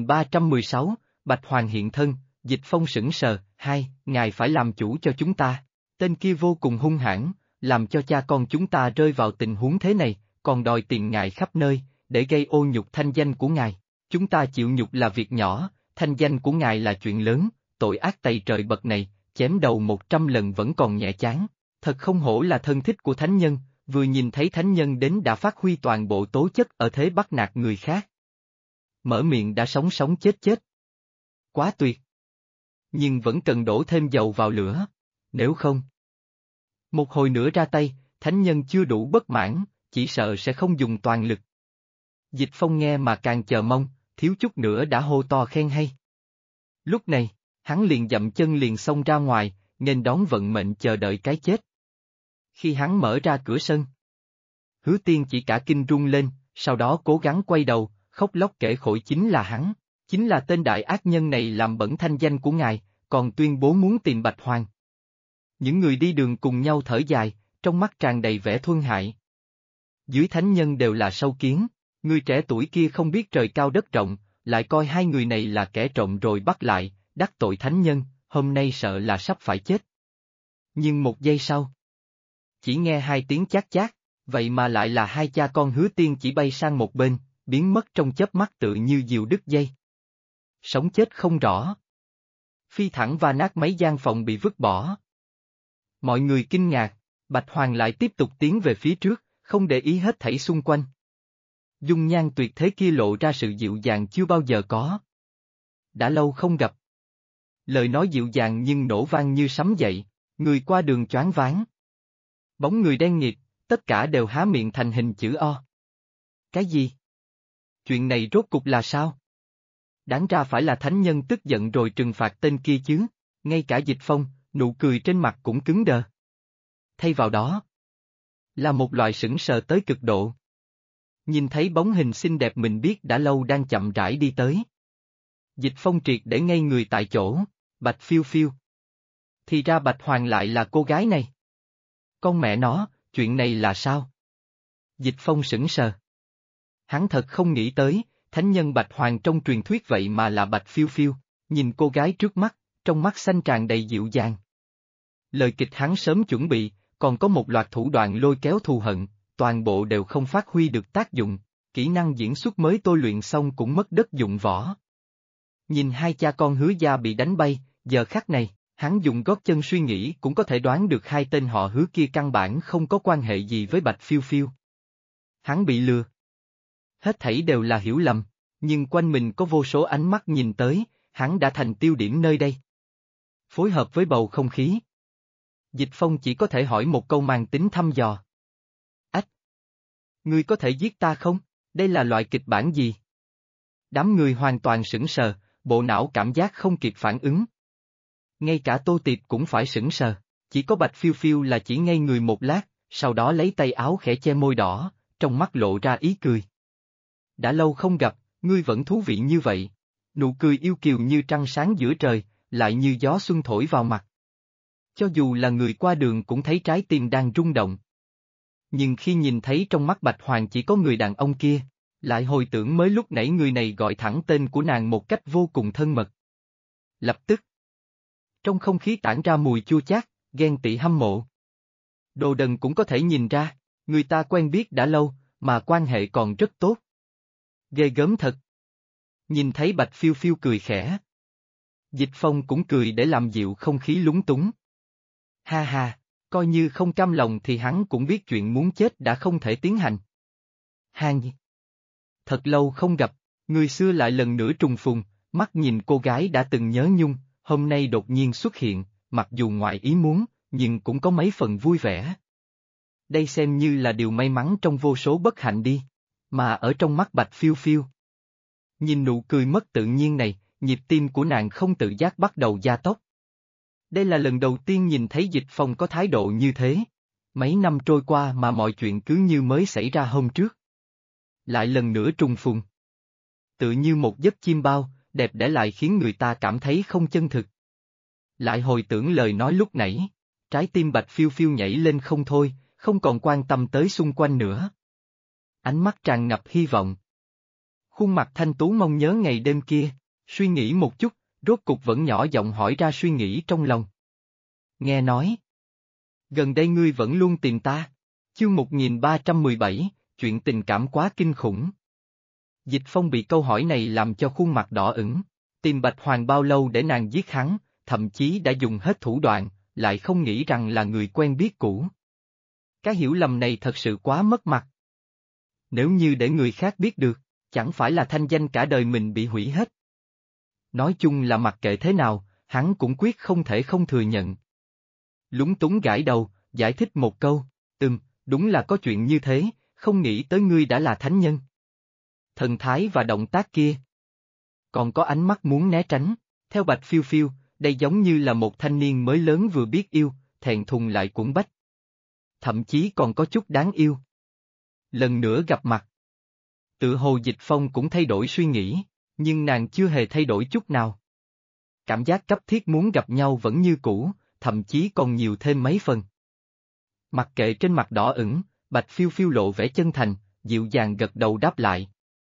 1316, Bạch Hoàng hiện thân, Dịch Phong sững sờ, ngài phải làm chủ cho chúng ta. Tên kia vô cùng hung hãn, làm cho cha con chúng ta rơi vào tình huống thế này, còn đòi tiền ngài khắp nơi, để gây ô nhục thanh danh của ngài. Chúng ta chịu nhục là việc nhỏ, thanh danh của ngài là chuyện lớn, tội ác tày trời bậc này, chém đầu 100 lần vẫn còn nhẹ chán. Thật không hổ là thân thích của thánh nhân, vừa nhìn thấy thánh nhân đến đã phát huy toàn bộ tố chất ở thế bắt nạt người khác. Mở miệng đã sống sống chết chết. Quá tuyệt. Nhưng vẫn cần đổ thêm dầu vào lửa, nếu không. Một hồi nữa ra tay, thánh nhân chưa đủ bất mãn, chỉ sợ sẽ không dùng toàn lực. Dịch Phong nghe mà càng chờ mong, thiếu chút nữa đã hô to khen hay. Lúc này, hắn liền dậm chân liền xông ra ngoài, nên đón vận mệnh chờ đợi cái chết. Khi hắn mở ra cửa sân, Hứa Tiên chỉ cả kinh run lên, sau đó cố gắng quay đầu, khóc lóc kể khổ chính là hắn, chính là tên đại ác nhân này làm bẩn thanh danh của ngài, còn tuyên bố muốn tìm Bạch Hoàng. Những người đi đường cùng nhau thở dài, trong mắt tràn đầy vẻ thương hại. Dưới thánh nhân đều là sâu kiến, người trẻ tuổi kia không biết trời cao đất rộng, lại coi hai người này là kẻ trộm rồi bắt lại, đắc tội thánh nhân, hôm nay sợ là sắp phải chết. Nhưng một giây sau, chỉ nghe hai tiếng chát chát, vậy mà lại là hai cha con Hứa Tiên chỉ bay sang một bên, biến mất trong chớp mắt tự như diều đứt dây. Sống chết không rõ. Phi thẳng và nát mấy gian phòng bị vứt bỏ. Mọi người kinh ngạc, Bạch Hoàng lại tiếp tục tiến về phía trước, không để ý hết thảy xung quanh. Dung nhan tuyệt thế kia lộ ra sự dịu dàng chưa bao giờ có. Đã lâu không gặp. Lời nói dịu dàng nhưng nổ vang như sấm dậy, người qua đường choáng váng. Bóng người đen nghịt, tất cả đều há miệng thành hình chữ O. Cái gì? Chuyện này rốt cục là sao? Đáng ra phải là thánh nhân tức giận rồi trừng phạt tên kia chứ, ngay cả Dịch Phong, nụ cười trên mặt cũng cứng đờ. Thay vào đó, là một loại sững sờ tới cực độ. Nhìn thấy bóng hình xinh đẹp mình biết đã lâu đang chậm rãi đi tới. Dịch Phong triệt để ngây người tại chỗ, Bạch Phiêu Phiêu. Thì ra Bạch Hoàng lại là cô gái này. Con mẹ nó, chuyện này là sao? Dịch Phong sững sờ. Hắn thật không nghĩ tới, thánh nhân Bạch Hoàng trong truyền thuyết vậy mà là Bạch Phiêu Phiêu, nhìn cô gái trước mắt, trong mắt xanh tràn đầy dịu dàng. Lời kịch hắn sớm chuẩn bị, còn có một loạt thủ đoạn lôi kéo thù hận, toàn bộ đều không phát huy được tác dụng, kỹ năng diễn xuất mới tôi luyện xong cũng mất đất dụng võ. Nhìn hai cha con Hứa gia bị đánh bay, giờ khắc này, hắn dùng gót chân suy nghĩ cũng có thể đoán được hai tên họ Hứa kia căn bản không có quan hệ gì với Bạch Phiêu Phiêu. Hắn bị lừa. Hết thảy đều là hiểu lầm, nhưng quanh mình có vô số ánh mắt nhìn tới, hắn đã thành tiêu điểm nơi đây. Phối hợp với bầu không khí. Dịch Phong chỉ có thể hỏi một câu mang tính thăm dò. Ách! Ngươi có thể giết ta không? Đây là loại kịch bản gì? Đám người hoàn toàn sững sờ, bộ não cảm giác không kịp phản ứng. Ngay cả Tô Tiệp cũng phải sững sờ, chỉ có Bạch Phiêu Phiêu là chỉ ngây người một lát, sau đó lấy tay áo khẽ che môi đỏ, trong mắt lộ ra ý cười. Đã lâu không gặp, ngươi vẫn thú vị như vậy. Nụ cười yêu kiều như trăng sáng giữa trời, lại như gió xuân thổi vào mặt. Cho dù là người qua đường cũng thấy trái tim đang rung động. Nhưng khi nhìn thấy trong mắt Bạch Hoàng chỉ có người đàn ông kia, lại hồi tưởng mới lúc nãy người này gọi thẳng tên của nàng một cách vô cùng thân mật. Lập tức, trong không khí tản ra mùi chua chát, ghen tị hâm mộ. Đồ đần cũng có thể nhìn ra, người ta quen biết đã lâu, mà quan hệ còn rất tốt. Ghê gớm thật. Nhìn thấy Bạch Phiêu Phiêu cười khẽ. Dịch Phong cũng cười để làm dịu không khí lúng túng. Ha ha, Coi như không cam lòng thì hắn cũng biết chuyện muốn chết đã không thể tiến hành. Hàn Nhi. Thật lâu không gặp, người xưa lại lần nữa trùng phùng, mắt nhìn cô gái đã từng nhớ nhung, hôm nay đột nhiên xuất hiện, mặc dù ngoài ý muốn, nhưng cũng có mấy phần vui vẻ. Đây xem như là điều may mắn trong vô số bất hạnh đi, mà ở trong mắt Bạch Phiêu Phiêu. Nhìn nụ cười mất tự nhiên này, nhịp tim của nàng không tự giác bắt đầu gia tốc. Đây là lần đầu tiên nhìn thấy Dịch Phong có thái độ như thế. Mấy năm trôi qua mà mọi chuyện cứ như mới xảy ra hôm trước. Lại lần nữa trùng phùng. Tự như một giấc chim bao, đẹp đẽ lại khiến người ta cảm thấy không chân thực. Lại hồi tưởng lời nói lúc nãy, trái tim Bạch Phiêu Phiêu nhảy lên không thôi, không còn quan tâm tới xung quanh nữa. Ánh mắt tràn ngập hy vọng. Khuôn mặt thanh tú mong nhớ ngày đêm kia, suy nghĩ một chút, rốt cục vẫn nhỏ giọng hỏi ra suy nghĩ trong lòng. Nghe nói, gần đây ngươi vẫn luôn tìm ta. Chương 1317, chuyện tình cảm quá kinh khủng. Dịch Phong bị câu hỏi này làm cho khuôn mặt đỏ ửng. Tìm Bạch Hoàng bao lâu để nàng giết hắn, thậm chí đã dùng hết thủ đoạn, lại không nghĩ rằng là người quen biết cũ. Cái hiểu lầm này thật sự quá mất mặt. Nếu như để người khác biết được, chẳng phải là thanh danh cả đời mình bị hủy hết. Nói chung là mặc kệ thế nào, hắn cũng quyết không thể không thừa nhận. Lúng túng gãi đầu, giải thích một câu, đúng là có chuyện như thế, không nghĩ tới ngươi đã là thánh nhân. Thần thái và động tác kia. Còn có ánh mắt muốn né tránh, theo Bạch Phiêu Phiêu, đây giống như là một thanh niên mới lớn vừa biết yêu, thẹn thùng lại cuốn bách. Thậm chí còn có chút đáng yêu. Lần nữa gặp mặt. Tự hồ Dịch Phong cũng thay đổi suy nghĩ, nhưng nàng chưa hề thay đổi chút nào. Cảm giác cấp thiết muốn gặp nhau vẫn như cũ, thậm chí còn nhiều thêm mấy phần. Mặc kệ trên mặt đỏ ửng, Bạch Phiêu Phiêu lộ vẻ chân thành, dịu dàng gật đầu đáp lại.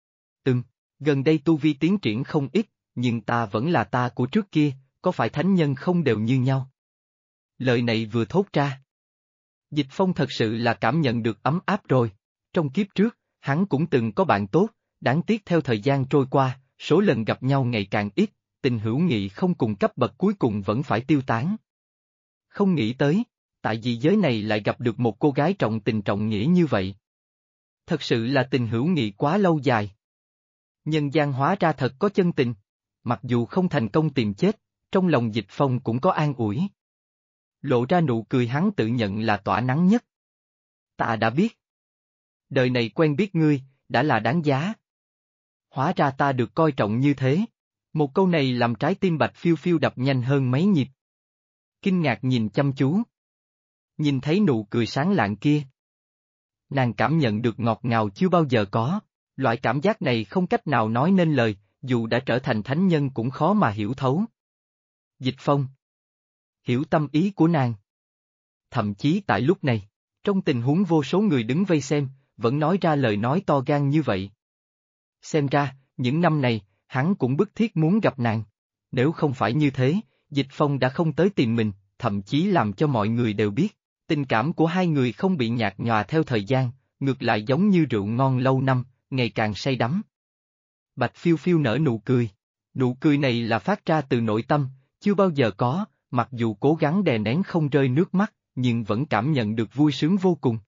Gần đây tu vi tiến triển không ít, nhưng ta vẫn là ta của trước kia, có phải thánh nhân không đều như nhau? Lời này vừa thốt ra. Dịch Phong thật sự là cảm nhận được ấm áp rồi. Trong kiếp trước, hắn cũng từng có bạn tốt, đáng tiếc theo thời gian trôi qua, số lần gặp nhau ngày càng ít, tình hữu nghị không cùng cấp bậc cuối cùng vẫn phải tiêu tán. Không nghĩ tới, tại vì giới này lại gặp được một cô gái trọng tình trọng nghĩa như vậy. Thật sự là tình hữu nghị quá lâu dài. Nhân gian hóa ra thật có chân tình. Mặc dù không thành công tìm chết, trong lòng Dịch Phong cũng có an ủi. Lộ ra nụ cười hắn tự nhận là tỏa nắng nhất. Ta đã biết. Đời này quen biết ngươi, đã là đáng giá. Hóa ra ta được coi trọng như thế. Một câu này làm trái tim Bạch Phiêu Phiêu đập nhanh hơn mấy nhịp. Kinh ngạc nhìn chăm chú. Nhìn thấy nụ cười sáng lạng kia. Nàng cảm nhận được ngọt ngào chưa bao giờ có. Loại cảm giác này không cách nào nói nên lời, dù đã trở thành thánh nhân cũng khó mà hiểu thấu. Dịch Phong hiểu tâm ý của nàng. Thậm chí tại lúc này, trong tình huống vô số người đứng vây xem, vẫn nói ra lời nói to gan như vậy. Xem ra, những năm này, hắn cũng bức thiết muốn gặp nàng. Nếu không phải như thế, Dịch Phong đã không tới tìm mình, thậm chí làm cho mọi người đều biết. Tình cảm của hai người không bị nhạt nhòa theo thời gian, ngược lại giống như rượu ngon lâu năm, ngày càng say đắm. Bạch Phiêu Phiêu nở nụ cười này là phát ra từ nội tâm, chưa bao giờ có, mặc dù cố gắng đè nén không rơi nước mắt, nhưng vẫn cảm nhận được vui sướng vô cùng.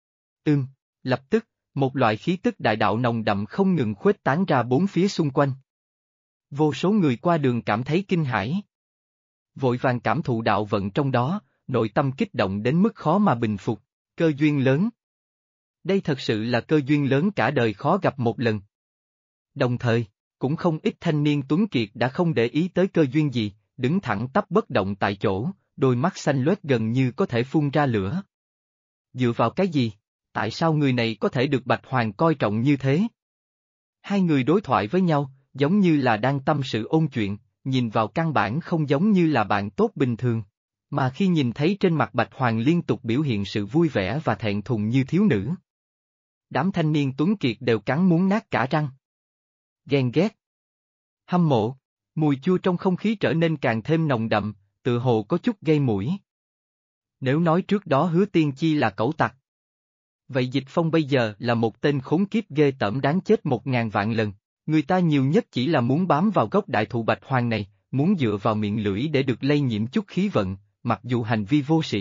Lập tức, một loại khí tức đại đạo nồng đậm không ngừng khuếch tán ra bốn phía xung quanh. Vô số người qua đường cảm thấy kinh hãi. Vội vàng cảm thụ đạo vận trong đó, nội tâm kích động đến mức khó mà bình phục, cơ duyên lớn. Đây thật sự là cơ duyên lớn cả đời khó gặp một lần. Đồng thời, cũng không ít thanh niên tuấn kiệt đã không để ý tới cơ duyên gì, đứng thẳng tắp bất động tại chỗ, đôi mắt xanh loét gần như có thể phun ra lửa. Dựa vào cái gì? Tại sao người này có thể được Bạch Hoàng coi trọng như thế? Hai người đối thoại với nhau, giống như là đang tâm sự ôn chuyện, nhìn vào căn bản không giống như là bạn tốt bình thường. Mà khi nhìn thấy trên mặt Bạch Hoàng liên tục biểu hiện sự vui vẻ và thẹn thùng như thiếu nữ. Đám thanh niên tuấn kiệt đều cắn muốn nát cả răng. Ghen ghét. Hâm mộ. Mùi chua trong không khí trở nên càng thêm nồng đậm, tự hồ có chút gây mũi. Nếu nói trước đó Hứa Tiên Chi là cẩu tặc. Vậy Dịch Phong bây giờ là một tên khốn kiếp ghê tởm đáng chết 1000 vạn lần. Người ta nhiều nhất chỉ là muốn bám vào gốc đại thụ Bạch Hoàng này, muốn dựa vào miệng lưỡi để được lây nhiễm chút khí vận, mặc dù hành vi vô sĩ,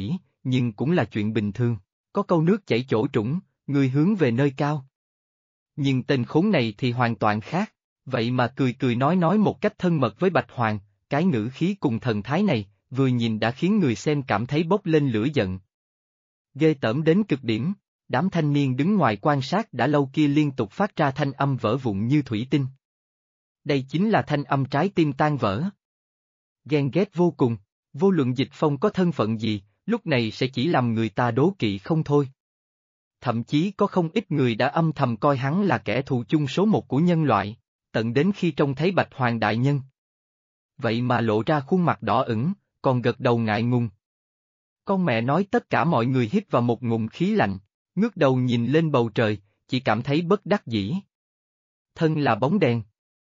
nhưng cũng là chuyện bình thường. Có câu nước chảy chỗ trũng, người hướng về nơi cao. Nhưng tên khốn này thì hoàn toàn khác, vậy mà cười cười nói một cách thân mật với Bạch Hoàng, cái ngữ khí cùng thần thái này, vừa nhìn đã khiến người xem cảm thấy bốc lên lửa giận. Ghê tởm đến cực điểm, đám thanh niên đứng ngoài quan sát đã lâu kia liên tục phát ra thanh âm vỡ vụn như thủy tinh. Đây chính là thanh âm trái tim tan vỡ. Ghen ghét vô cùng, vô luận Dịch Phong có thân phận gì, lúc này sẽ chỉ làm người ta đố kỵ không thôi. Thậm chí có không ít người đã âm thầm coi hắn là kẻ thù chung số một của nhân loại, tận đến khi trông thấy Bạch Hoàng đại nhân. Vậy mà lộ ra khuôn mặt đỏ ửng, còn gật đầu ngại ngùng. Con mẹ nói tất cả mọi người hít vào một ngụm khí lạnh, ngước đầu nhìn lên bầu trời, chỉ cảm thấy bất đắc dĩ. Thân là bóng đèn.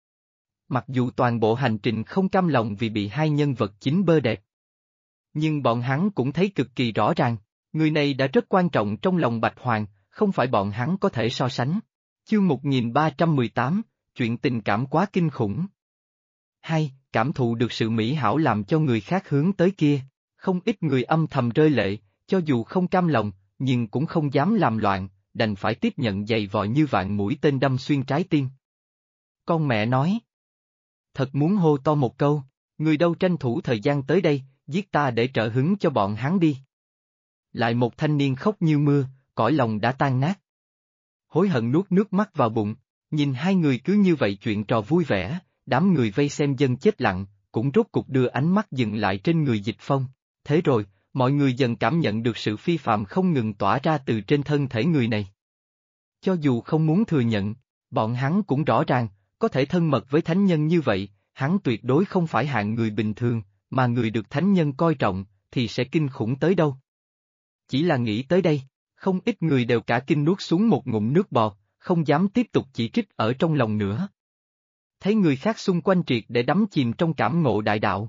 Mặc dù toàn bộ hành trình không cam lòng vì bị hai nhân vật chính bơ đẹp. Nhưng bọn hắn cũng thấy cực kỳ rõ ràng, người này đã rất quan trọng trong lòng Bạch Hoàng, không phải bọn hắn có thể so sánh. Chương 1318, chuyện tình cảm quá kinh khủng. Hay, cảm thụ được sự mỹ hảo làm cho người khác hướng tới kia, không ít người âm thầm rơi lệ, cho dù không cam lòng, nhưng cũng không dám làm loạn, đành phải tiếp nhận giày vò như vạn mũi tên đâm xuyên trái tim. Con mẹ nói. Thật muốn hô to một câu, người đâu tranh thủ thời gian tới đây, giết ta để trợ hứng cho bọn hắn đi. Lại một thanh niên khóc như mưa, cõi lòng đã tan nát. Hối hận nuốt nước mắt vào bụng, nhìn hai người cứ như vậy chuyện trò vui vẻ, đám người vây xem dân chết lặng, cũng rốt cục đưa ánh mắt dừng lại trên người Dịch Phong. Thế rồi, mọi người dần cảm nhận được sự phi phạm không ngừng tỏa ra từ trên thân thể người này. Cho dù không muốn thừa nhận, bọn hắn cũng rõ ràng, có thể thân mật với thánh nhân như vậy, hắn tuyệt đối không phải hạng người bình thường, mà người được thánh nhân coi trọng, thì sẽ kinh khủng tới đâu. Chỉ là nghĩ tới đây, không ít người đều cả kinh nuốt xuống một ngụm nước bọt, không dám tiếp tục chỉ trích ở trong lòng nữa. Thấy người khác xung quanh triệt để đắm chìm trong cảm ngộ đại đạo.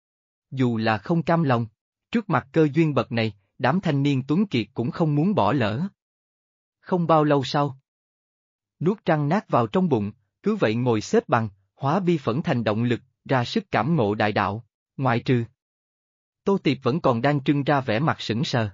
Dù là không cam lòng, trước mặt cơ duyên bậc này, đám thanh niên tuấn kiệt cũng không muốn bỏ lỡ. Không bao lâu sau, nuốt trăng nát vào trong bụng, cứ vậy ngồi xếp bằng, hóa bi phẫn thành động lực, ra sức cảm ngộ đại đạo, ngoại trừ. Tô Tiệp vẫn còn đang trưng ra vẻ mặt sững sờ.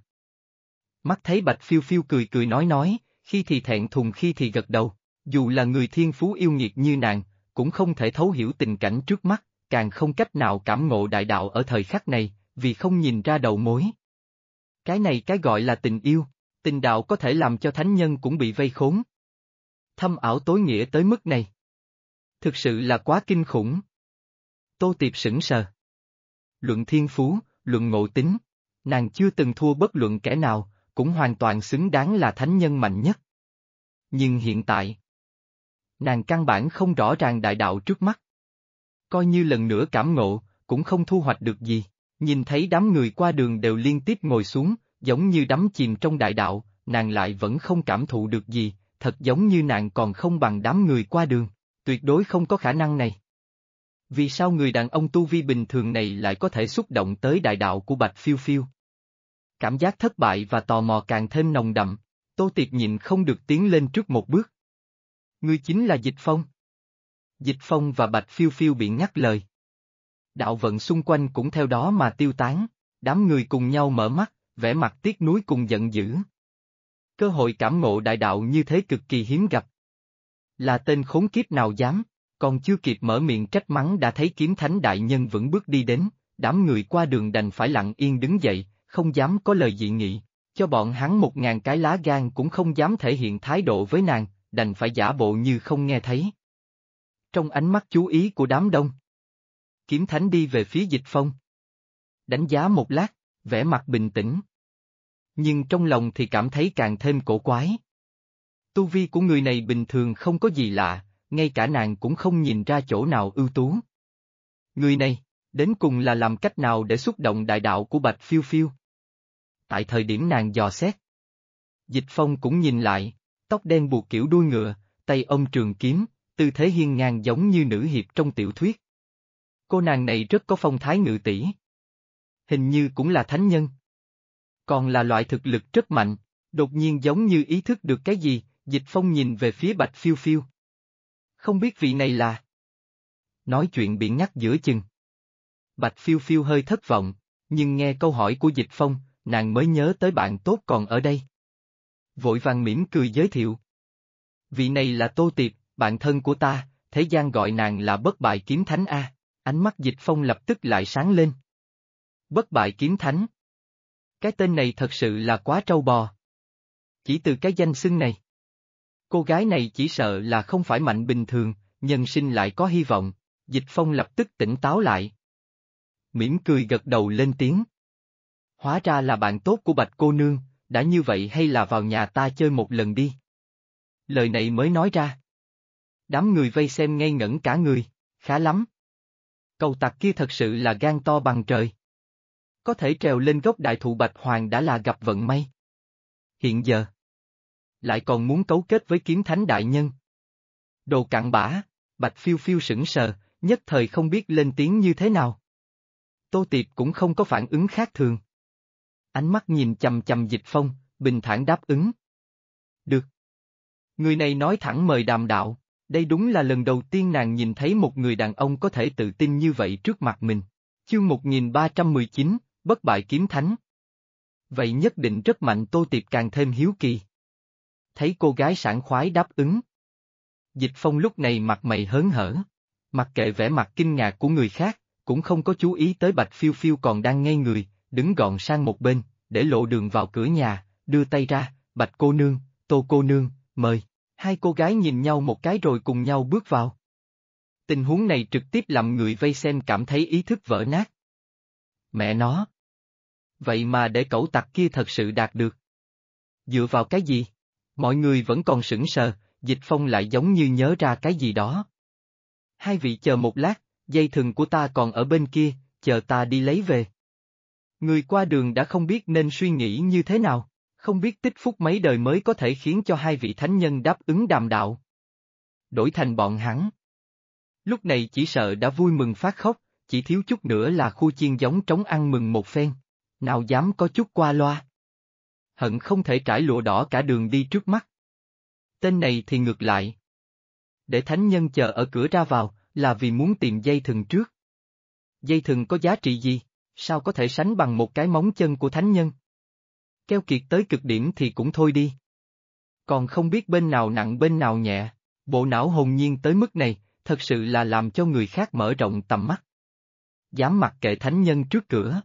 Mắt thấy Bạch Phiêu Phiêu cười cười nói, khi thì thẹn thùng khi thì gật đầu, dù là người thiên phú yêu nghiệt như nàng, cũng không thể thấu hiểu tình cảnh trước mắt, càng không cách nào cảm ngộ đại đạo ở thời khắc này, vì không nhìn ra đầu mối. Cái này cái gọi là tình yêu, tình đạo có thể làm cho thánh nhân cũng bị vây khốn. Thâm ảo tối nghĩa tới mức này. Thực sự là quá kinh khủng. Tô Tiệp sững sờ. Luận thiên phú, luận ngộ tính, nàng chưa từng thua bất luận kẻ nào, cũng hoàn toàn xứng đáng là thánh nhân mạnh nhất. Nhưng hiện tại, nàng căn bản không rõ ràng đại đạo trước mắt. Coi như lần nữa cảm ngộ, cũng không thu hoạch được gì, nhìn thấy đám người qua đường đều liên tiếp ngồi xuống, giống như đắm chìm trong đại đạo, nàng lại vẫn không cảm thụ được gì, thật giống như nàng còn không bằng đám người qua đường, tuyệt đối không có khả năng này. Vì sao người đàn ông tu vi bình thường này lại có thể xúc động tới đại đạo của Bạch Phiêu Phiêu? Cảm giác thất bại và tò mò càng thêm nồng đậm, Tô Tiệp nhịn không được tiến lên trước một bước. Ngươi chính là Dịch Phong. Dịch Phong và Bạch Phiêu Phiêu bị ngắt lời. Đạo vận xung quanh cũng theo đó mà tiêu tán, đám người cùng nhau mở mắt, vẻ mặt tiếc nuối cùng giận dữ. Cơ hội cảm ngộ đại đạo như thế cực kỳ hiếm gặp. Là tên khốn kiếp nào dám, còn chưa kịp mở miệng trách mắng đã thấy kiếm thánh đại nhân vững bước đi đến, đám người qua đường đành phải lặng yên đứng dậy, không dám có lời dị nghị, cho bọn hắn 1000 cái lá gan cũng không dám thể hiện thái độ với nàng, đành phải giả bộ như không nghe thấy. Trong ánh mắt chú ý của đám đông, kiếm thánh đi về phía Dịch Phong. Đánh giá một lát, vẻ mặt bình tĩnh. Nhưng trong lòng thì cảm thấy càng thêm cổ quái. Tu vi của người này bình thường không có gì lạ, ngay cả nàng cũng không nhìn ra chỗ nào ưu tú. Người này, đến cùng là làm cách nào để xúc động đại đạo của Bạch Phiêu Phiêu? Tại thời điểm nàng dò xét, Dịch Phong cũng nhìn lại, tóc đen buộc kiểu đuôi ngựa, tay ôm trường kiếm, tư thế hiên ngang giống như nữ hiệp trong tiểu thuyết. Cô nàng này rất có phong thái ngự tỷ. Hình như cũng là thánh nhân. Còn là loại thực lực rất mạnh, đột nhiên giống như ý thức được cái gì, Dịch Phong nhìn về phía Bạch Phiêu Phiêu. Không biết vị này là... Nói chuyện bị ngắt giữa chừng. Bạch Phiêu Phiêu hơi thất vọng, nhưng nghe câu hỏi của Dịch Phong, nàng mới nhớ tới bạn tốt còn ở đây. Vội vàng mỉm cười giới thiệu. Vị này là Tô Tiệp, bạn thân của ta, thế gian gọi nàng là bất bại kiếm thánh A. Ánh mắt Dịch Phong lập tức lại sáng lên. Bất bại kiếm thánh. Cái tên này thật sự là quá trâu bò. Chỉ từ cái danh xưng này. Cô gái này chỉ sợ là không phải mạnh bình thường, nhân sinh lại có hy vọng. Dịch Phong lập tức tỉnh táo lại. Mỉm cười gật đầu lên tiếng. Hóa ra là bạn tốt của Bạch cô nương, đã như vậy hay là vào nhà ta chơi một lần đi. Lời này mới nói ra. Đám người vây xem ngây ngẩn cả người, khá lắm. Cậu tặc kia thật sự là gan to bằng trời. Có thể trèo lên gốc đại thụ Bạch Hoàng đã là gặp vận may. Hiện giờ, lại còn muốn cấu kết với kiếm thánh đại nhân. Đồ cặn bã, Bạch Phiêu Phiêu sững sờ, nhất thời không biết lên tiếng như thế nào. Tô Tiệp cũng không có phản ứng khác thường. Ánh mắt nhìn chằm chằm Dịch Phong, bình thản đáp ứng. Được. Người này nói thẳng mời đàm đạo, đây đúng là lần đầu tiên nàng nhìn thấy một người đàn ông có thể tự tin như vậy trước mặt mình. Chương 1319, Bất bại kiếm thánh. Vậy nhất định rất mạnh. Tô Tiệp càng thêm hiếu kỳ. Thấy cô gái sảng khoái đáp ứng. Dịch Phong lúc này mặt mày hớn hở. Mặc kệ vẻ mặt kinh ngạc của người khác, cũng không có chú ý tới Bạch Phiêu Phiêu còn đang ngây người, đứng gọn sang một bên, để lộ đường vào cửa nhà, đưa tay ra, Bạch cô nương, Tô cô nương, mời. Hai cô gái nhìn nhau một cái rồi cùng nhau bước vào. Tình huống này trực tiếp làm người vây xem cảm thấy ý thức vỡ nát. Mẹ nó! Vậy mà để cẩu tặc kia thật sự đạt được. Dựa vào cái gì? Mọi người vẫn còn sững sờ, Dịch Phong lại giống như nhớ ra cái gì đó. Hai vị chờ một lát, dây thừng của ta còn ở bên kia, chờ ta đi lấy về. Người qua đường đã không biết nên suy nghĩ như thế nào, không biết tích phúc mấy đời mới có thể khiến cho hai vị thánh nhân đáp ứng đàm đạo. Đổi thành bọn hắn. Lúc này chỉ sợ đã vui mừng phát khóc, chỉ thiếu chút nữa là khu chiên giống trống ăn mừng một phen. Nào dám có chút qua loa. Hận không thể trải lụa đỏ cả đường đi trước mắt. Tên này thì ngược lại. Để thánh nhân chờ ở cửa ra vào, là vì muốn tìm dây thừng trước. Dây thừng có giá trị gì, sao có thể sánh bằng một cái móng chân của thánh nhân? Keo kiệt tới cực điểm thì cũng thôi đi. Còn không biết bên nào nặng bên nào nhẹ, bộ não hồn nhiên tới mức này, thật sự là làm cho người khác mở rộng tầm mắt. Dám mặc kệ thánh nhân trước cửa.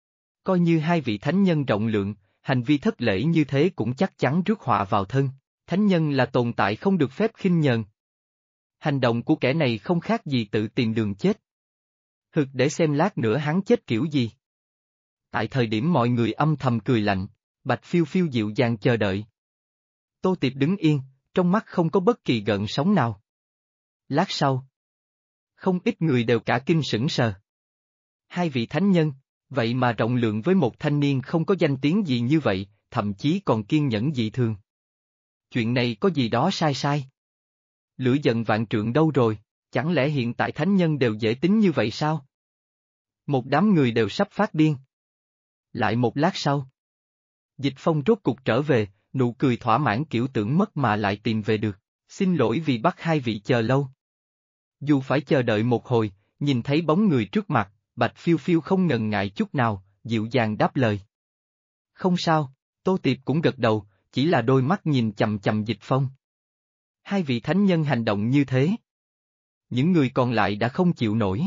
Coi như hai vị thánh nhân rộng lượng, hành vi thất lễ như thế cũng chắc chắn rước họa vào thân. Thánh nhân là tồn tại không được phép khinh nhờn. Hành động của kẻ này không khác gì tự tìm đường chết. Hực để xem lát nữa hắn chết kiểu gì. Tại thời điểm mọi người âm thầm cười lạnh, Bạch Phiêu Phiêu dịu dàng chờ đợi. Tô Tiệp đứng yên, trong mắt không có bất kỳ gợn sóng nào. Lát sau, không ít người đều cả kinh sững sờ. Hai vị thánh nhân, vậy mà rộng lượng với một thanh niên không có danh tiếng gì như vậy, thậm chí còn kiên nhẫn dị thường. Chuyện này có gì đó sai sai. Lửa giận vạn trượng đâu rồi, chẳng lẽ hiện tại thánh nhân đều dễ tính như vậy sao? Một đám người đều sắp phát điên. Lại một lát sau. Dịch Phong rốt cục trở về, nụ cười thỏa mãn kiểu tưởng mất mà lại tìm về được. Xin lỗi vì bắt hai vị chờ lâu. Dù phải chờ đợi một hồi, nhìn thấy bóng người trước mặt, Bạch Phiêu Phiêu không ngần ngại chút nào, dịu dàng đáp lời. Không sao, Tô Tiệp cũng gật đầu, chỉ là đôi mắt nhìn chằm chằm Dịch Phong. Hai vị thánh nhân hành động như thế. Những người còn lại đã không chịu nổi.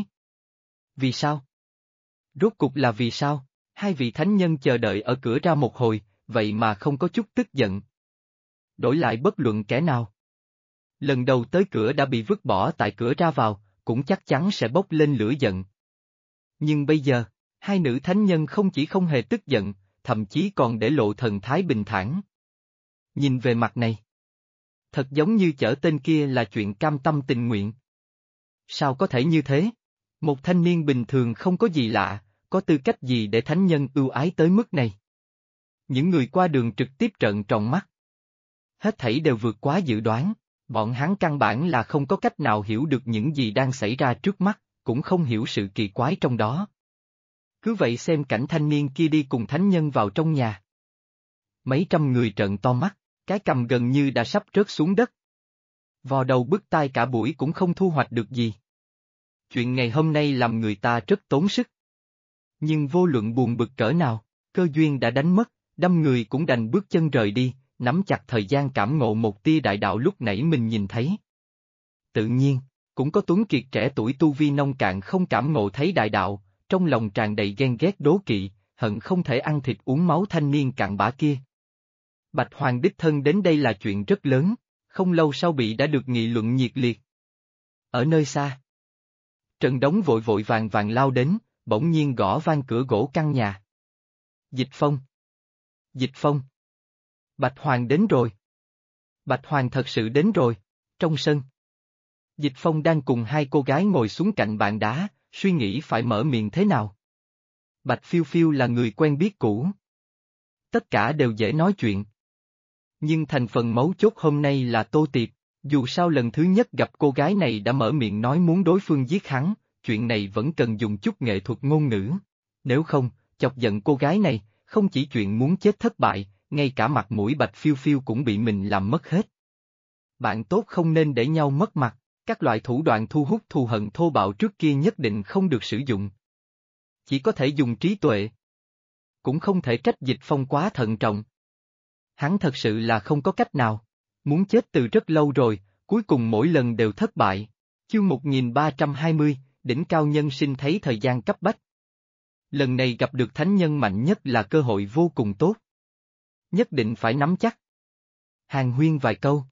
Vì sao? Rốt cục là vì sao? Hai vị thánh nhân chờ đợi ở cửa ra một hồi, vậy mà không có chút tức giận. Đổi lại bất luận kẻ nào. Lần đầu tới cửa đã bị vứt bỏ tại cửa ra vào, cũng chắc chắn sẽ bốc lên lửa giận. Nhưng bây giờ, hai nữ thánh nhân không chỉ không hề tức giận, thậm chí còn để lộ thần thái bình thản. Nhìn về mặt này. Thật giống như chở tên kia là chuyện cam tâm tình nguyện. Sao có thể như thế? Một thanh niên bình thường không có gì lạ, có tư cách gì để thánh nhân ưu ái tới mức này? Những người qua đường trực tiếp trợn tròn mắt. Hết thảy đều vượt quá dự đoán, bọn hắn căn bản là không có cách nào hiểu được những gì đang xảy ra trước mắt, cũng không hiểu sự kỳ quái trong đó. Cứ vậy xem cảnh thanh niên kia đi cùng thánh nhân vào trong nhà. Mấy trăm người trợn to mắt, cái cằm gần như đã sắp rớt xuống đất. Vò đầu bứt tai cả buổi cũng không thu hoạch được gì. Chuyện ngày hôm nay làm người ta rất tốn sức. Nhưng vô luận buồn bực cỡ nào, Cơ duyên đã đánh mất, đâm người cũng đành bước chân rời đi, nắm chặt thời gian cảm ngộ một tia đại đạo lúc nãy mình nhìn thấy. Tự nhiên, cũng có tuấn kiệt trẻ tuổi tu vi nông cạn không cảm ngộ thấy đại đạo, trong lòng tràn đầy ghen ghét đố kỵ, hận không thể ăn thịt uống máu thanh niên cặn bã kia. Bạch Hoàng đích thân đến đây là chuyện rất lớn, không lâu sau bị đã được nghị luận nhiệt liệt. Ở nơi xa, Trần Đống vội vội vàng vàng lao đến, bỗng nhiên gõ vang cửa gỗ căn nhà. Dịch Phong! Dịch Phong! Bạch Hoàng đến rồi! Bạch Hoàng thật sự đến rồi, trong sân. Dịch Phong đang cùng hai cô gái ngồi xuống cạnh bàn đá, suy nghĩ phải mở miệng thế nào. Bạch Phiêu Phiêu là người quen biết cũ. Tất cả đều dễ nói chuyện. Nhưng thành phần mấu chốt hôm nay là Tô Tiệp, dù sao lần thứ nhất gặp cô gái này đã mở miệng nói muốn đối phương giết hắn, chuyện này vẫn cần dùng chút nghệ thuật ngôn ngữ. Nếu không, chọc giận cô gái này, không chỉ chuyện muốn chết thất bại, ngay cả mặt mũi Bạch Phiêu Phiêu cũng bị mình làm mất hết. Bạn tốt không nên để nhau mất mặt, các loại thủ đoạn thu hút thù hận thô bạo trước kia nhất định không được sử dụng. Chỉ có thể dùng trí tuệ. Cũng không thể trách Dịch Phong quá thận trọng. Hắn thật sự là không có cách nào. Muốn chết từ rất lâu rồi, cuối cùng mỗi lần đều thất bại. Chương 1320, đỉnh cao nhân sinh thấy thời gian cấp bách. Lần này gặp được thánh nhân mạnh nhất là cơ hội vô cùng tốt. Nhất định phải nắm chắc. Hàn huyên vài câu.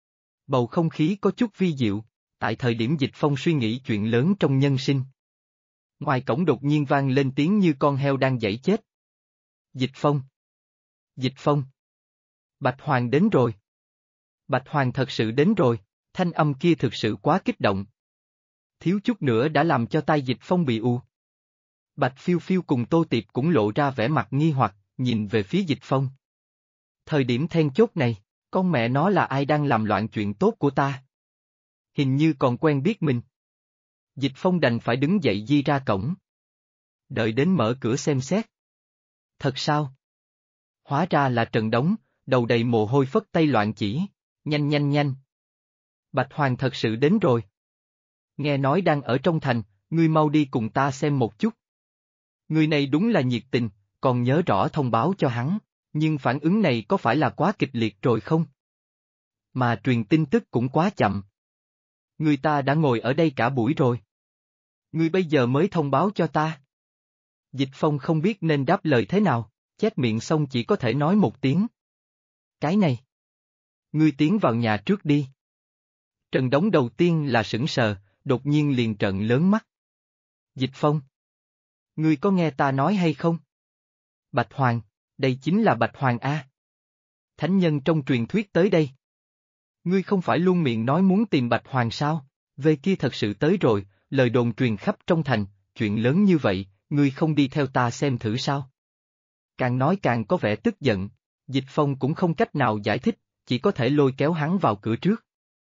Bầu không khí có chút vi diệu, tại thời điểm Dịch Phong suy nghĩ chuyện lớn trong nhân sinh. Ngoài cổng đột nhiên vang lên tiếng như con heo đang giãy chết. Dịch Phong! Dịch Phong! Bạch Hoàng đến rồi! Bạch Hoàng thật sự đến rồi, thanh âm kia thực sự quá kích động. Thiếu chút nữa đã làm cho tai Dịch Phong bị u. Bạch Phiêu Phiêu cùng Tô Tiệp cũng lộ ra vẻ mặt nghi hoặc, nhìn về phía Dịch Phong. Thời điểm then chốt này, con mẹ nó là ai đang làm loạn chuyện tốt của ta? Hình như còn quen biết mình. Dịch Phong đành phải đứng dậy đi ra cổng. Đợi đến mở cửa xem xét. Thật sao? Hóa ra là Trần Đống, đầu đầy mồ hôi phất tay loạn chỉ, nhanh nhanh nhanh. Bạch Hoàng thật sự đến rồi. Nghe nói đang ở trong thành, ngươi mau đi cùng ta xem một chút. Người này đúng là nhiệt tình, còn nhớ rõ thông báo cho hắn, nhưng phản ứng này có phải là quá kịch liệt rồi không? Mà truyền tin tức cũng quá chậm. Người ta đã ngồi ở đây cả buổi rồi. Ngươi bây giờ mới thông báo cho ta. Dịch Phong không biết nên đáp lời thế nào, chép miệng xong chỉ có thể nói một tiếng. Cái này. Ngươi tiến vào nhà trước đi. Trần Đống đầu tiên là sững sờ, đột nhiên liền trợn lớn mắt. Dịch Phong. Ngươi có nghe ta nói hay không? Bạch Hoàng, đây chính là Bạch Hoàng A. Thánh nhân trong truyền thuyết tới đây. Ngươi không phải luôn miệng nói muốn tìm Bạch Hoàng sao? Về kia thật sự tới rồi, lời đồn truyền khắp trong thành, chuyện lớn như vậy, ngươi không đi theo ta xem thử sao? Càng nói càng có vẻ tức giận, Dịch Phong cũng không cách nào giải thích, chỉ có thể lôi kéo hắn vào cửa trước.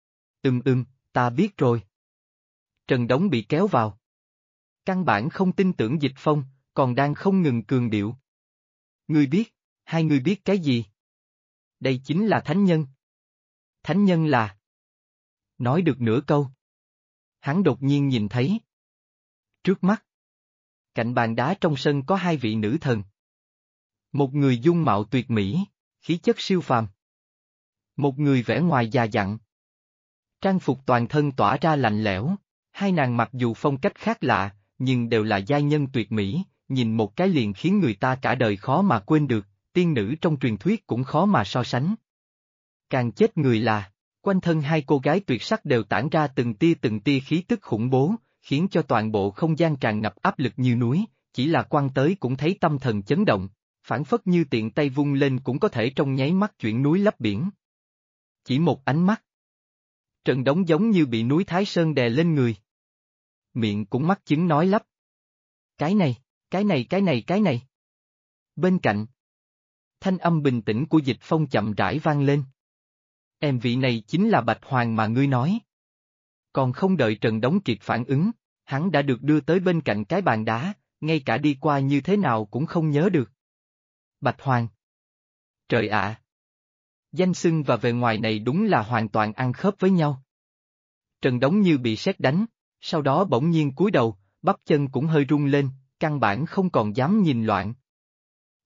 Ta biết rồi. Trần Đống bị kéo vào. Căn bản không tin tưởng Dịch Phong, còn đang không ngừng cường điệu. Ngươi biết, hai người biết cái gì? Đây chính là thánh nhân. Thánh nhân là... Nói được nửa câu. Hắn đột nhiên nhìn thấy. Trước mắt. Cạnh bàn đá trong sân có hai vị nữ thần. Một người dung mạo tuyệt mỹ, khí chất siêu phàm. Một người vẻ ngoài già dặn. Trang phục toàn thân tỏa ra lạnh lẽo, hai nàng mặc dù phong cách khác lạ, nhưng đều là giai nhân tuyệt mỹ, nhìn một cái liền khiến người ta cả đời khó mà quên được, tiên nữ trong truyền thuyết cũng khó mà so sánh. Càng chết người là, quanh thân hai cô gái tuyệt sắc đều tản ra từng tia khí tức khủng bố, khiến cho toàn bộ không gian tràn ngập áp lực như núi, chỉ là quan tới cũng thấy tâm thần chấn động, phảng phất như tiện tay vung lên cũng có thể trong nháy mắt chuyển núi lấp biển. Chỉ một ánh mắt. Trần Đống giống như bị núi Thái Sơn đè lên người. Miệng cũng mắc chứng nói lắp. Cái này. Bên cạnh. Thanh âm bình tĩnh của Dịch Phong chậm rãi vang lên. Em vị này chính là Bạch Hoàng mà ngươi nói. Còn không đợi Trần Đống kịp phản ứng, hắn đã được đưa tới bên cạnh cái bàn đá, ngay cả đi qua như thế nào cũng không nhớ được. Bạch Hoàng. Trời ạ! Danh xưng và bề ngoài này đúng là hoàn toàn ăn khớp với nhau. Trần Đống như bị sét đánh, sau đó bỗng nhiên cúi đầu, bắp chân cũng hơi rung lên, căn bản không còn dám nhìn loạn.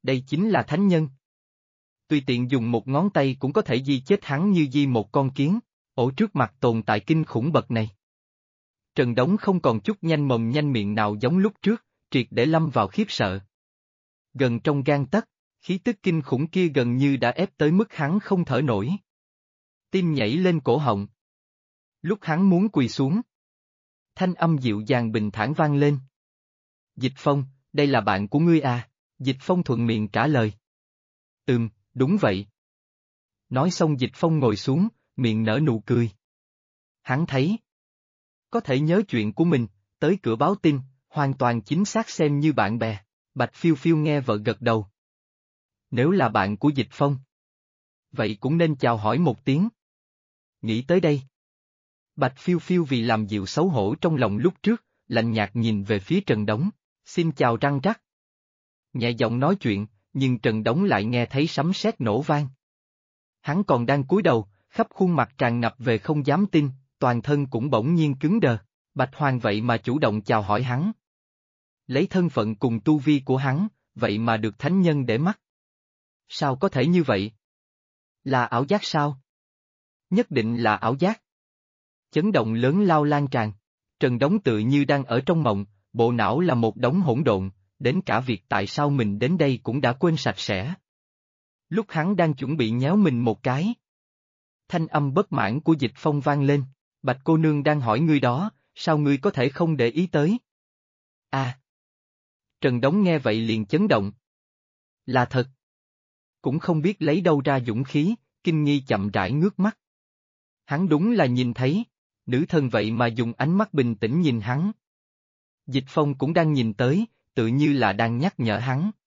Đây chính là thánh nhân. Tùy tiện dùng một ngón tay cũng có thể di chết hắn như di một con kiến, ổ trước mặt tồn tại kinh khủng bậc này. Trần Đống không còn chút nhanh mồm nhanh miệng nào giống lúc trước, triệt để lâm vào khiếp sợ. Gần trong gang tấc, khí tức kinh khủng kia gần như đã ép tới mức hắn không thở nổi. Tim nhảy lên cổ họng. Lúc hắn muốn quỳ xuống, thanh âm dịu dàng bình thản vang lên. Dịch Phong, đây là bạn của ngươi à? Dịch Phong thuận miệng trả lời. Đúng vậy. Nói xong Dịch Phong ngồi xuống, miệng nở nụ cười. Hắn thấy có thể nhớ chuyện của mình, tới cửa báo tin, hoàn toàn chính xác xem như bạn bè. Bạch Phiêu Phiêu nghe vợ gật đầu. Nếu là bạn của Dịch Phong, vậy cũng nên chào hỏi một tiếng. Nghĩ tới đây, Bạch Phiêu Phiêu vì làm dịu xấu hổ trong lòng lúc trước, lạnh nhạt nhìn về phía Trần Đống, xin chào răng rắc. Nhẹ giọng nói chuyện, nhưng Trần Đống lại nghe thấy sấm sét nổ vang. Hắn còn đang cúi đầu, khắp khuôn mặt tràn ngập về không dám tin, toàn thân cũng bỗng nhiên cứng đờ. Bạch Hoàng vậy mà chủ động chào hỏi hắn. Lấy thân phận cùng tu vi của hắn, vậy mà được thánh nhân để mắt. Sao có thể như vậy? Là ảo giác sao? Nhất định là ảo giác. Chấn động lớn lao lan tràn. Trần Đống tự như đang ở trong mộng, bộ não là một đống hỗn độn, đến cả việc tại sao mình đến đây cũng đã quên sạch sẽ. Lúc hắn đang chuẩn bị nhéo mình một cái, thanh âm bất mãn của Dịch Phong vang lên. Bạch cô nương đang hỏi ngươi đó, sao ngươi có thể không để ý tới? À! Trần Đống nghe vậy liền chấn động. Là thật. Cũng không biết lấy đâu ra dũng khí, kinh nghi chậm rãi ngước mắt. Hắn đúng là nhìn thấy, nữ thần vậy mà dùng ánh mắt bình tĩnh nhìn hắn. Dịch Phong cũng đang nhìn tới, tự như là đang nhắc nhở hắn.